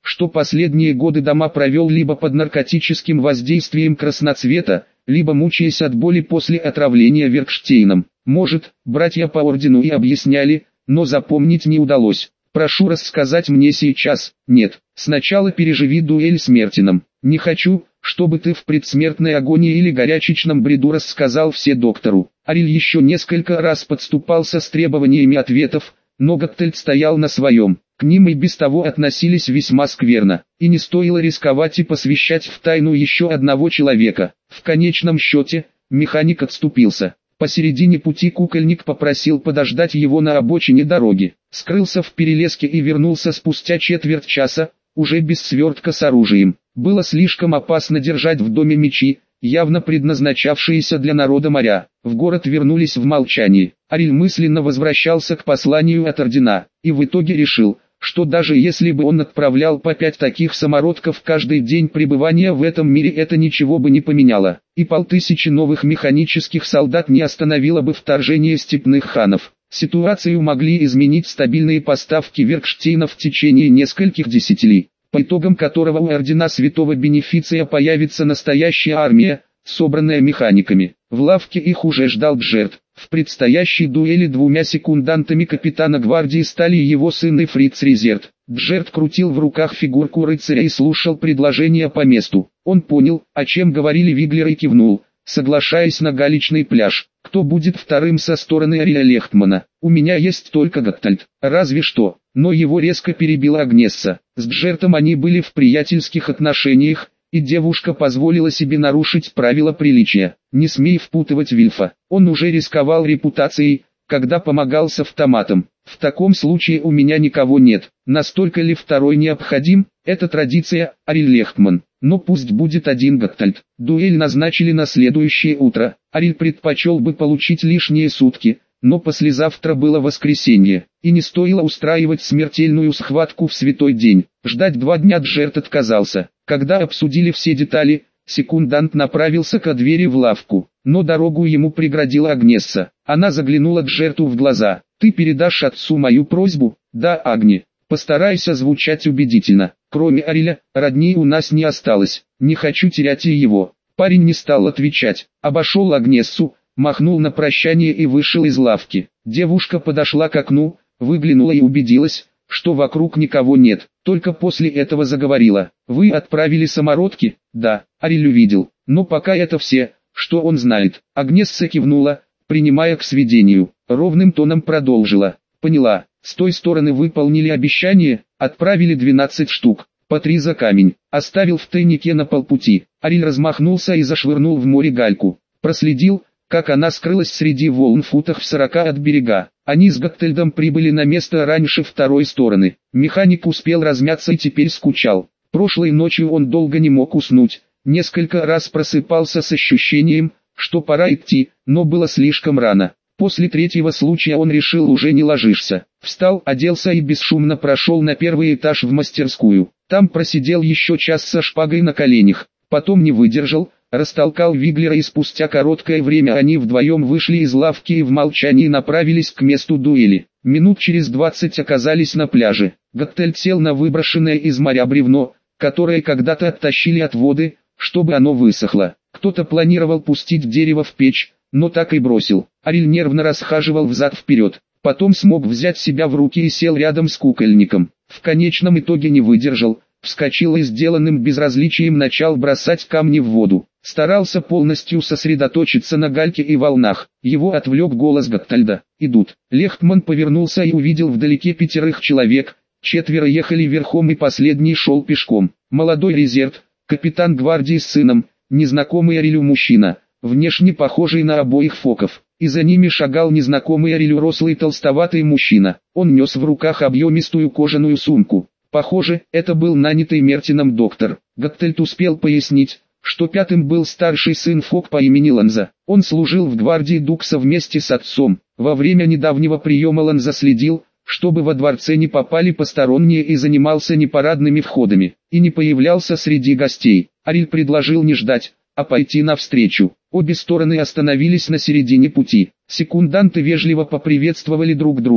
что последние годы дома провел либо под наркотическим воздействием красноцвета, либо мучаясь от боли после отравления Веркштейном. Может, братья по ордену и объясняли, но запомнить не удалось. Прошу рассказать мне сейчас. Нет, сначала переживи дуэль с Мертином. Не хочу, чтобы ты в предсмертной агонии или горячечном бреду рассказал все доктору. Ариль еще несколько раз подступался с требованиями ответов, но Готтельд стоял на своем. К ним и без того относились весьма скверно, и не стоило рисковать и посвящать в тайну еще одного человека. В конечном счете, механик отступился. Посередине пути кукольник попросил подождать его на обочине дороги, скрылся в перелеске и вернулся спустя четверть часа, уже без свертка с оружием. Было слишком опасно держать в доме мечи, явно предназначавшиеся для народа моря. В город вернулись в молчании. Ариль мысленно возвращался к посланию от ордена, и в итоге решил, что даже если бы он отправлял по 5 таких самородков каждый день пребывания в этом мире, это ничего бы не поменяло, и 500 новых механических солдат не остановило бы вторжение степных ханов. Ситуацию могли изменить стабильные поставки Веркштейна в течение нескольких десятилетий, по итогам которого у ордена Святого Бенефиция появится настоящая армия, собранная механиками. В лавке их уже ждал Джерт. В предстоящей дуэли двумя секундантами капитана гвардии стали его сын и Фриц Резерт. Джерт крутил в руках фигурку рыцаря и слушал предложения по месту. Он понял, о чем говорили Виглер, и кивнул, соглашаясь на галечный пляж. Кто будет вторым со стороны Ариля Лехтмана? У меня есть только Готтельд. Разве что. Но его резко перебила Агнесса. С Джертом они были в приятельских отношениях, и девушка позволила себе нарушить правила приличия. Не смей впутывать Вильфа. Он уже рисковал репутацией, когда помогал с автоматом. В таком случае у меня никого нет. Настолько ли второй необходим? Это традиция, Ариль Лехтман. Но пусть будет один Готтельд. Дуэль назначили на следующее утро. Ариль предпочел бы получить лишние сутки, но послезавтра было воскресенье, и не стоило устраивать смертельную схватку в святой день. Ждать 2 дня Джерт отказался. Когда обсудили все детали, секундант направился ко двери в лавку, но дорогу ему преградила Агнесса. Она заглянула Джерту в глаза. «Ты передашь отцу мою просьбу?» «Да, Агни. Постарайся звучать убедительно. Кроме Ариля, родней у нас не осталось. Не хочу терять и его». Парень не стал отвечать, обошел Агнессу, махнул на прощание и вышел из лавки. Девушка подошла к окну, выглянула и убедилась, что вокруг никого нет. Только после этого заговорила. «Вы отправили самородки?» «Да», Ариль увидел. «Но пока это все, что он знает». Агнесса кивнула, принимая к сведению. Ровным тоном продолжила. «Поняла. С той стороны выполнили обещание, отправили 12 штук, по 3 за камень. Оставил в тайнике на полпути». Ариль размахнулся и зашвырнул в море гальку. Проследил, как она скрылась среди волн в футах в 40 от берега. Они с Готтельдом прибыли на место раньше второй стороны. Механик успел размяться и теперь скучал. Прошлой ночью он долго не мог уснуть. Несколько раз просыпался с ощущением, что пора идти, но было слишком рано. После 3-го случая он решил уже не ложишься. Встал, оделся и бесшумно прошел на 1-й этаж в мастерскую. Там просидел еще час со шпагой на коленях. Потом не выдержал, растолкал Виглера, и спустя короткое время они вдвоем вышли из лавки и в молчании направились к месту дуэли. Минут через 20 оказались на пляже. Готтельд сел на выброшенное из моря бревно, которое когда-то оттащили от воды, чтобы оно высохло. Кто-то планировал пустить дерево в печь, но так и бросил. Ариль нервно расхаживал взад-вперед. Потом смог взять себя в руки и сел рядом с кукольником. В конечном итоге не выдержал, вскочил и сделанным безразличием начал бросать камни в воду. Старался полностью сосредоточиться на гальке и волнах. Его отвлек голос Готтельда. «Идут». Лехтман повернулся и увидел вдалеке 5 человек. 4 ехали верхом и последний шел пешком. Молодой Резерт, капитан гвардии с сыном, незнакомый Арилю мужчина, внешне похожий на обоих фоков. И за ними шагал незнакомый Арилю рослый толстоватый мужчина. Он нес в руках объемистую кожаную сумку. Похоже, это был нанятый Мертином доктор. Готтельд успел пояснить, что 5-м был старший сын Фок по имени Ланза. Он служил в гвардии Дукса вместе с отцом. Во время недавнего приема Ланза следил, чтобы во дворце не попали посторонние, и занимался непарадными входами, и не появлялся среди гостей. Ариль предложил не ждать, а пойти навстречу. Обе стороны остановились на середине пути. Секунданты вежливо поприветствовали друг друга,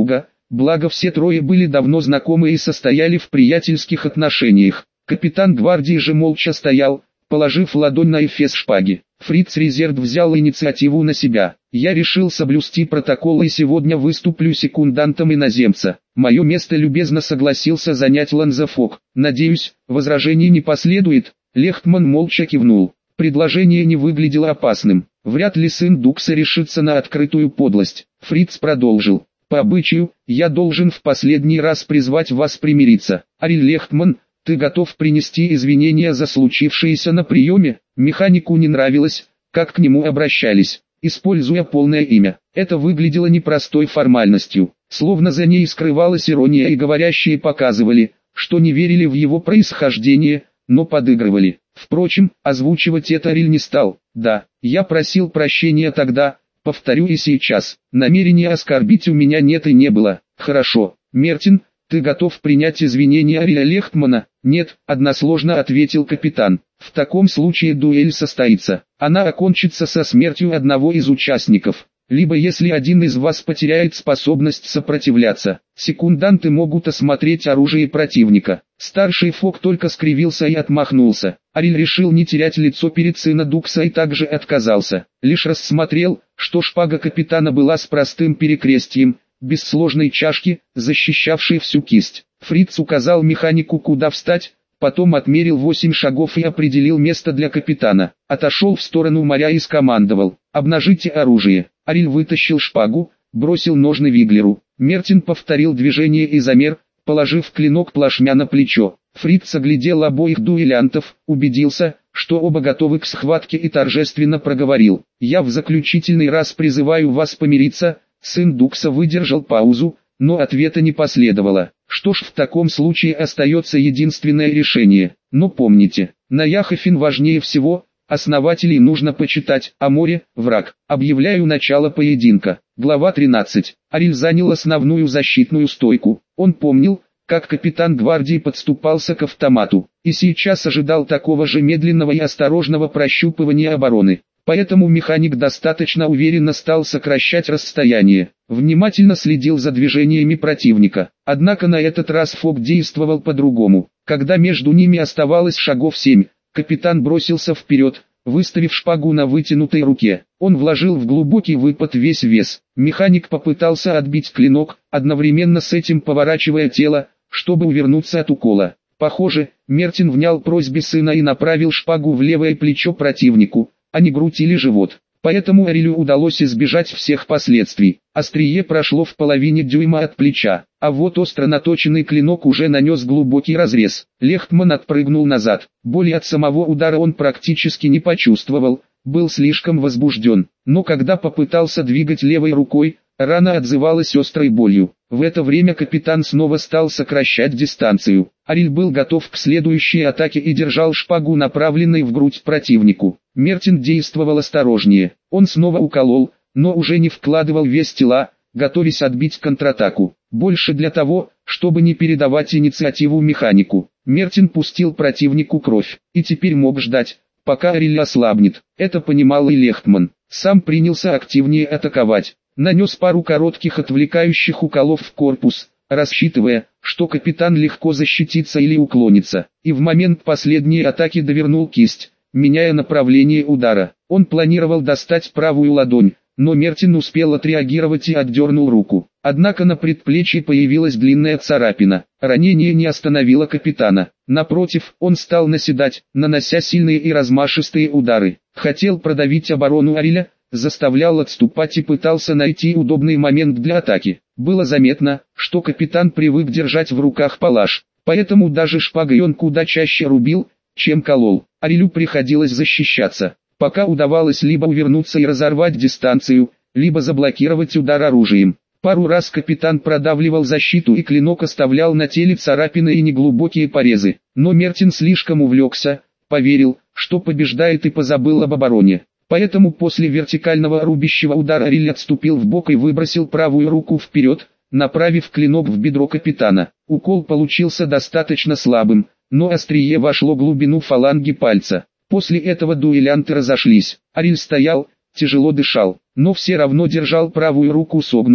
благо все трое были давно знакомы и состояли в приятельских отношениях. Капитан гвардии же молча стоял, положив ладонь на эфес шпаги. Фриц Резерв взял инициативу на себя. Я решил соблюсти протокол и сегодня выступлю секундантом иноземца. Мое место любезно согласился занять Ланзафок. Надеюсь, возражений не последует. Лехтман молча кивнул. Предложение не выглядело опасным. Вряд ли сын Дукса решится на открытую подлость. Фриц продолжил. По обычаю, я должен в последний раз призвать вас примириться. Ариль Лехтман, ты готов принести извинения за случившееся на приеме? Механику не нравилось, как к нему обращались, используя полное имя. Это выглядело непростой формальностью, словно за ней скрывалась ирония, и говорящие показывали, что не верили в его происхождение, но подыгрывали. Впрочем, озвучивать это Ариль не стал. Да, я просил прощения тогда, повторю и сейчас. Намерения оскорбить у меня нет и не было. Хорошо, Мертин, ты готов принять извинения Ариля Лехтмана? Нет, односложно ответил капитан. В таком случае дуэль состоится. Она окончится со смертью одного из участников. Либо если один из вас потеряет способность сопротивляться. Секунданты могут осмотреть оружие противника. Старший Фок только скривился и отмахнулся. Ариль решил не терять лицо перед сына Дукса и также отказался. Лишь рассмотрел, что шпага капитана была с простым перекрестием, без сложной чашки, защищавшей всю кисть. Фриц указал механику, куда встать, потом отмерил 8 шагов и определил место для капитана. Отошел в сторону моря и скомандовал: «Обнажите оружие». Ариль вытащил шпагу, бросил ножны Виглеру. Мертин повторил движение и замер, положив клинок плашмя на плечо. Фриц оглядел обоих дуэлянтов, убедился, что оба готовы к схватке, и торжественно проговорил: «Я в заключительный раз призываю вас помириться». Сын Дукса выдержал паузу, но ответа не последовало. Что ж, в таком случае остается единственное решение. Но помните, на Яхофин важнее всего, основателей нужно почитать, а море – враг. Объявляю начало поединка. Глава 13. Ариль занял основную защитную стойку. Он помнил, как капитан гвардии подступался к автомату, и сейчас ожидал такого же медленного и осторожного прощупывания обороны. Поэтому механик достаточно уверенно стал сокращать расстояние, внимательно следил за движениями противника. Однако на этот раз Фок действовал по-другому. Когда между ними оставалось шагов 7, капитан бросился вперед, выставив шпагу на вытянутой руке. Он вложил в глубокий выпад весь вес. Механик попытался отбить клинок, одновременно с этим поворачивая тело, чтобы увернуться от укола. Похоже, Мертин внял просьбе сына и направил шпагу в левое плечо противнику, а не грудь или живот. Поэтому Арилю удалось избежать всех последствий. Острие прошло в половине дюйма от плеча, а вот остро наточенный клинок уже нанес глубокий разрез. Лехтман отпрыгнул назад. Боли от самого удара он практически не почувствовал, был слишком возбужден. Но когда попытался двигать левой рукой, рана отзывалась острой болью. В это время капитан снова стал сокращать дистанцию. Ариль был готов к следующей атаке и держал шпагу, направленной в грудь противнику. Мертин действовал осторожнее. Он снова уколол, но уже не вкладывал вес тела, готовясь отбить контратаку. Больше для того, чтобы не передавать инициативу механику. Мертин пустил противнику кровь, и теперь мог ждать, пока Ариль ослабнет. Это понимал и Лехтман. Сам принялся активнее атаковать. Нанес пару коротких отвлекающих уколов в корпус, рассчитывая, что капитан легко защитится или уклонится, и в момент последней атаки довернул кисть, меняя направление удара. Он планировал достать правую ладонь, но Мертин успел отреагировать и отдернул руку. Однако на предплечье появилась длинная царапина. Ранение не остановило капитана. Напротив, он стал наседать, нанося сильные и размашистые удары. Хотел продавить оборону Ариля, заставлял отступать и пытался найти удобный момент для атаки. Было заметно, что капитан привык держать в руках палаш, поэтому даже шпагой он куда чаще рубил, чем колол. Арилю приходилось защищаться, пока удавалось либо увернуться и разорвать дистанцию, либо заблокировать удар оружием. Пару раз капитан продавливал защиту, и клинок оставлял на теле царапины и неглубокие порезы. Но Мертин слишком увлекся, поверил, что побеждает, и позабыл об обороне. Поэтому после вертикального рубящего удара Ариль отступил вбок и выбросил правую руку вперед, направив клинок в бедро капитана. Укол получился достаточно слабым, но острие вошло в глубину фаланги пальца. После этого дуэлянты разошлись. Ариль стоял, тяжело дышал, но все равно держал правую руку согнутой,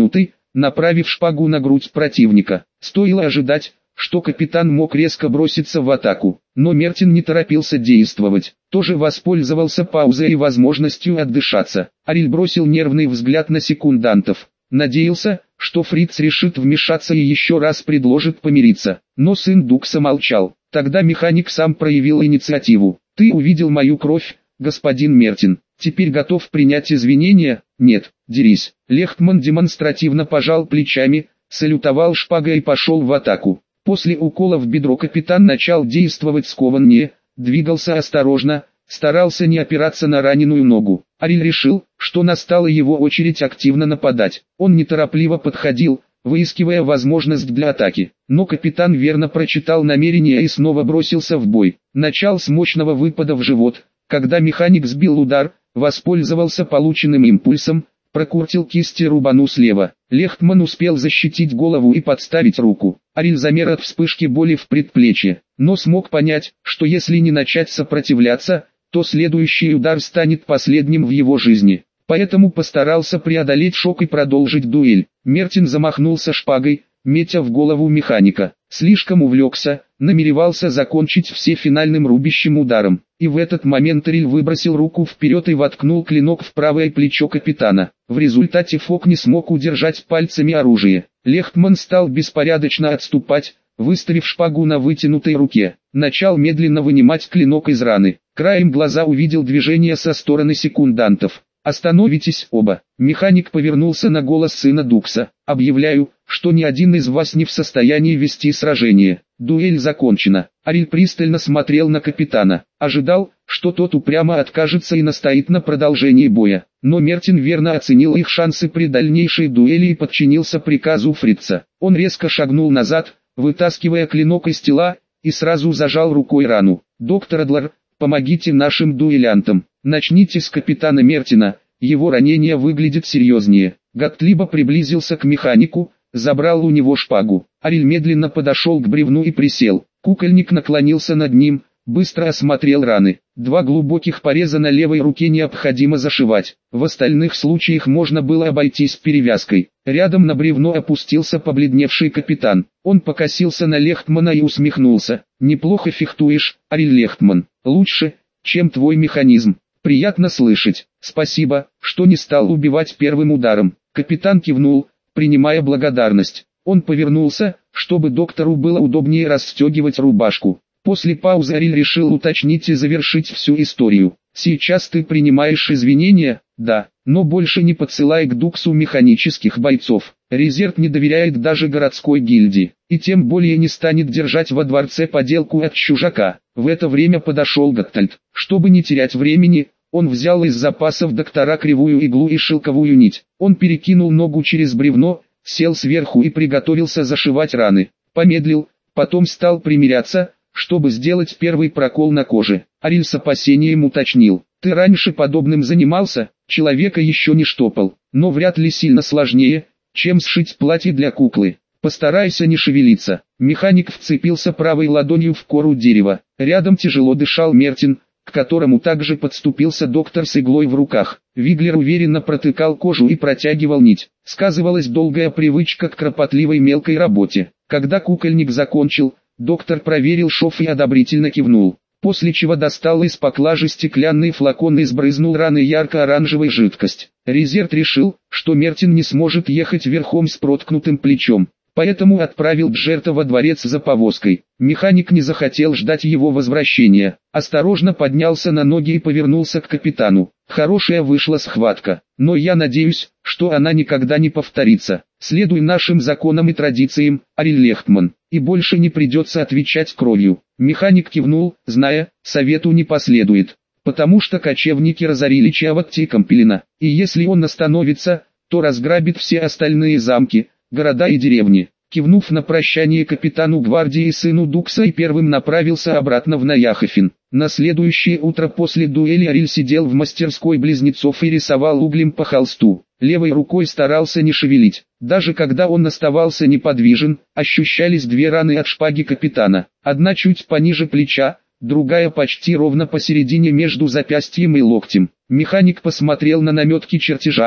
направив шпагу на грудь противника. Стоило ожидать, что капитан мог резко броситься в атаку, но Мертин не торопился действовать, тоже воспользовался паузой и возможностью отдышаться. Ариль бросил нервный взгляд на секундантов, надеялся, что Фриц решит вмешаться и еще раз предложит помириться, но сын Дукса молчал. Тогда механик сам проявил инициативу. «Ты увидел мою кровь, господин Мертин, теперь готов принять извинения?» «Нет, дерись». Лехтман демонстративно пожал плечами, салютовал шпагой и пошел в атаку. После укола в бедро капитан начал действовать скованнее, двигался осторожно, старался не опираться на раненую ногу. Ариль решил, что настала его очередь активно нападать. Он неторопливо подходил, выискивая возможность для атаки. Но капитан верно прочитал намерение и снова бросился в бой. Начал с мощного выпада в живот. Когда механик сбил удар, воспользовался полученным импульсом, прокрутил кисти, рубану слева. Лехтман успел защитить голову и подставить руку. Ариль замер от вспышки боли в предплечье, но смог понять, что если не начать сопротивляться, то следующий удар станет последним в его жизни. Поэтому постарался преодолеть шок и продолжить дуэль. Мертин замахнулся шпагой, метя в голову механика. Слишком увлекся, намеревался закончить все финальным рубящим ударом. И в этот момент Ариль выбросил руку вперед и воткнул клинок в правое плечо капитана. В результате Фок не смог удержать пальцами оружие. Лехтман стал беспорядочно отступать, выставив шпагу на вытянутой руке. Начал медленно вынимать клинок из раны. Краем глаза увидел движение со стороны секундантов. «Остановитесь оба!» Механик повернулся на голос сына Дукса. «Объявляю, что ни один из вас не в состоянии вести сражение. Дуэль закончена». Ариль пристально смотрел на капитана. Ожидал, что тот упрямо откажется и настоит на продолжении боя. Но Мертин верно оценил их шансы при дальнейшей дуэли и подчинился приказу Фрица. Он резко шагнул назад, вытаскивая клинок из тела, и сразу зажал рукой рану. «Доктор Адлер, помогите нашим дуэлянтам. Начните с капитана Мертина, его ранение выглядит серьезнее». Готлибо приблизился к механику, забрал у него шпагу. Ариль медленно подошел к бревну и присел. Кукольник наклонился над ним, быстро осмотрел раны. 2 глубоких пореза на левой руке необходимо зашивать. В остальных случаях можно было обойтись перевязкой. Рядом на бревно опустился побледневший капитан. Он покосился на Лехтмана и усмехнулся. «Неплохо фехтуешь, Ариль Лехтман. Лучше, чем твой механизм. Приятно слышать. Спасибо, что не стал убивать первым ударом». Капитан кивнул, принимая благодарность. Он повернулся, чтобы доктору было удобнее расстегивать рубашку. После паузы Ариль решил уточнить и завершить всю историю. «Сейчас ты принимаешь извинения?» «Да, но больше не подсылай к Дуксу механических бойцов. Резерв не доверяет даже городской гильдии, и тем более не станет держать во дворце поделку от чужака». В это время подошел Готтальд. Чтобы не терять времени, он взял из запасов доктора кривую иглу и шелковую нить. Он перекинул ногу через бревно, сел сверху и приготовился зашивать раны. Помедлил, потом стал примеряться, чтобы сделать первый прокол на коже. Ариль с опасением уточнил: «Ты раньше подобным занимался?» «Человека еще не штопал, но вряд ли сильно сложнее, чем сшить платье для куклы. Постарайся не шевелиться». Механик вцепился правой ладонью в кору дерева. Рядом тяжело дышал Мертин, к которому также подступился доктор с иглой в руках. Виглер уверенно протыкал кожу и протягивал нить. Сказывалась долгая привычка к кропотливой мелкой работе. Когда кукольник закончил, доктор проверил шов и одобрительно кивнул, после чего достал из поклажи стеклянный флакон и сбрызнул раны ярко-оранжевой жидкость. Резерв решил, что Мертин не сможет ехать верхом с проткнутым плечом, поэтому отправил Джерта во дворец за повозкой. Механик не захотел ждать его возвращения, осторожно поднялся на ноги и повернулся к капитану. «Хорошая вышла схватка, но я надеюсь, что она никогда не повторится. Следуй нашим законам и традициям, Ариль Лехтман, и больше не придется отвечать кровью». Механик кивнул, зная, совету не последует, потому что кочевники разорили Чаватти и Кампелина, и если он остановится, то разграбит все остальные замки, города и деревни. Кивнув на прощание капитану гвардии и сыну Дукса, и первым направился обратно в Наяхофен. На следующее утро после дуэли Ариль сидел в мастерской близнецов и рисовал углем по холсту. Левой рукой старался не шевелить. Даже когда он оставался неподвижен, ощущались 2 раны от шпаги капитана. Одна чуть пониже плеча, другая почти ровно посередине между запястьем и локтем. Механик посмотрел на наметки чертежа,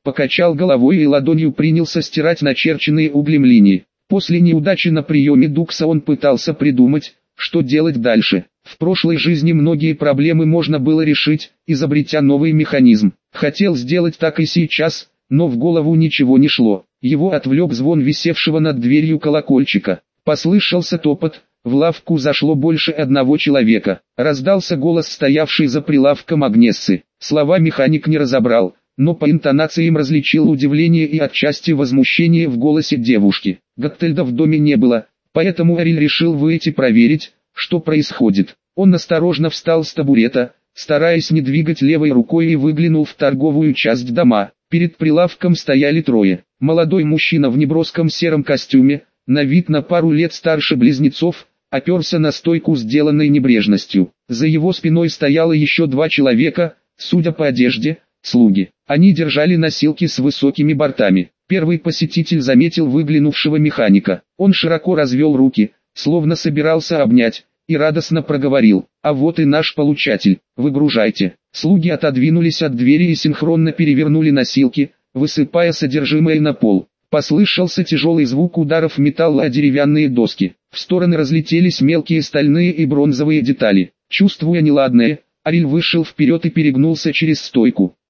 покачал головой и ладонью принялся стирать начерченные углем линии. После неудачи на приеме Дукса он пытался придумать, что делать дальше. В прошлой жизни многие проблемы можно было решить, изобретя новый механизм. Хотел сделать так и сейчас, но в голову ничего не шло. Его отвлек звон висевшего над дверью колокольчика. Послышался топот, в лавку зашло больше одного человека. Раздался голос стоявшей за прилавком Агнессы. Слова механик не разобрал, но по интонациям различил удивление и отчасти возмущение в голосе девушки. Готтельда в доме не было, поэтому Ариль решил выйти проверить, что происходит. Он осторожно встал с табурета, стараясь не двигать левой рукой, и выглянул в торговую часть дома. Перед прилавком стояли трое. Молодой мужчина в неброском сером костюме, на вид на пару лет старше близнецов, оперся на стойку, сделанной небрежностью. За его спиной стояло еще два человека, судя по одежде, слуги. Они держали носилки с высокими бортами. Первый посетитель заметил выглянувшего механика. Он широко развел руки, словно собирался обнять, и радостно проговорил: «А вот и наш получатель, выгружайте». Слуги отодвинулись от двери и синхронно перевернули носилки, высыпая содержимое на пол. Послышался тяжелый звук ударов металла о деревянные доски. В стороны разлетелись мелкие стальные и бронзовые детали. Чувствуя неладное, Ариль вышел вперед и перегнулся через стойку.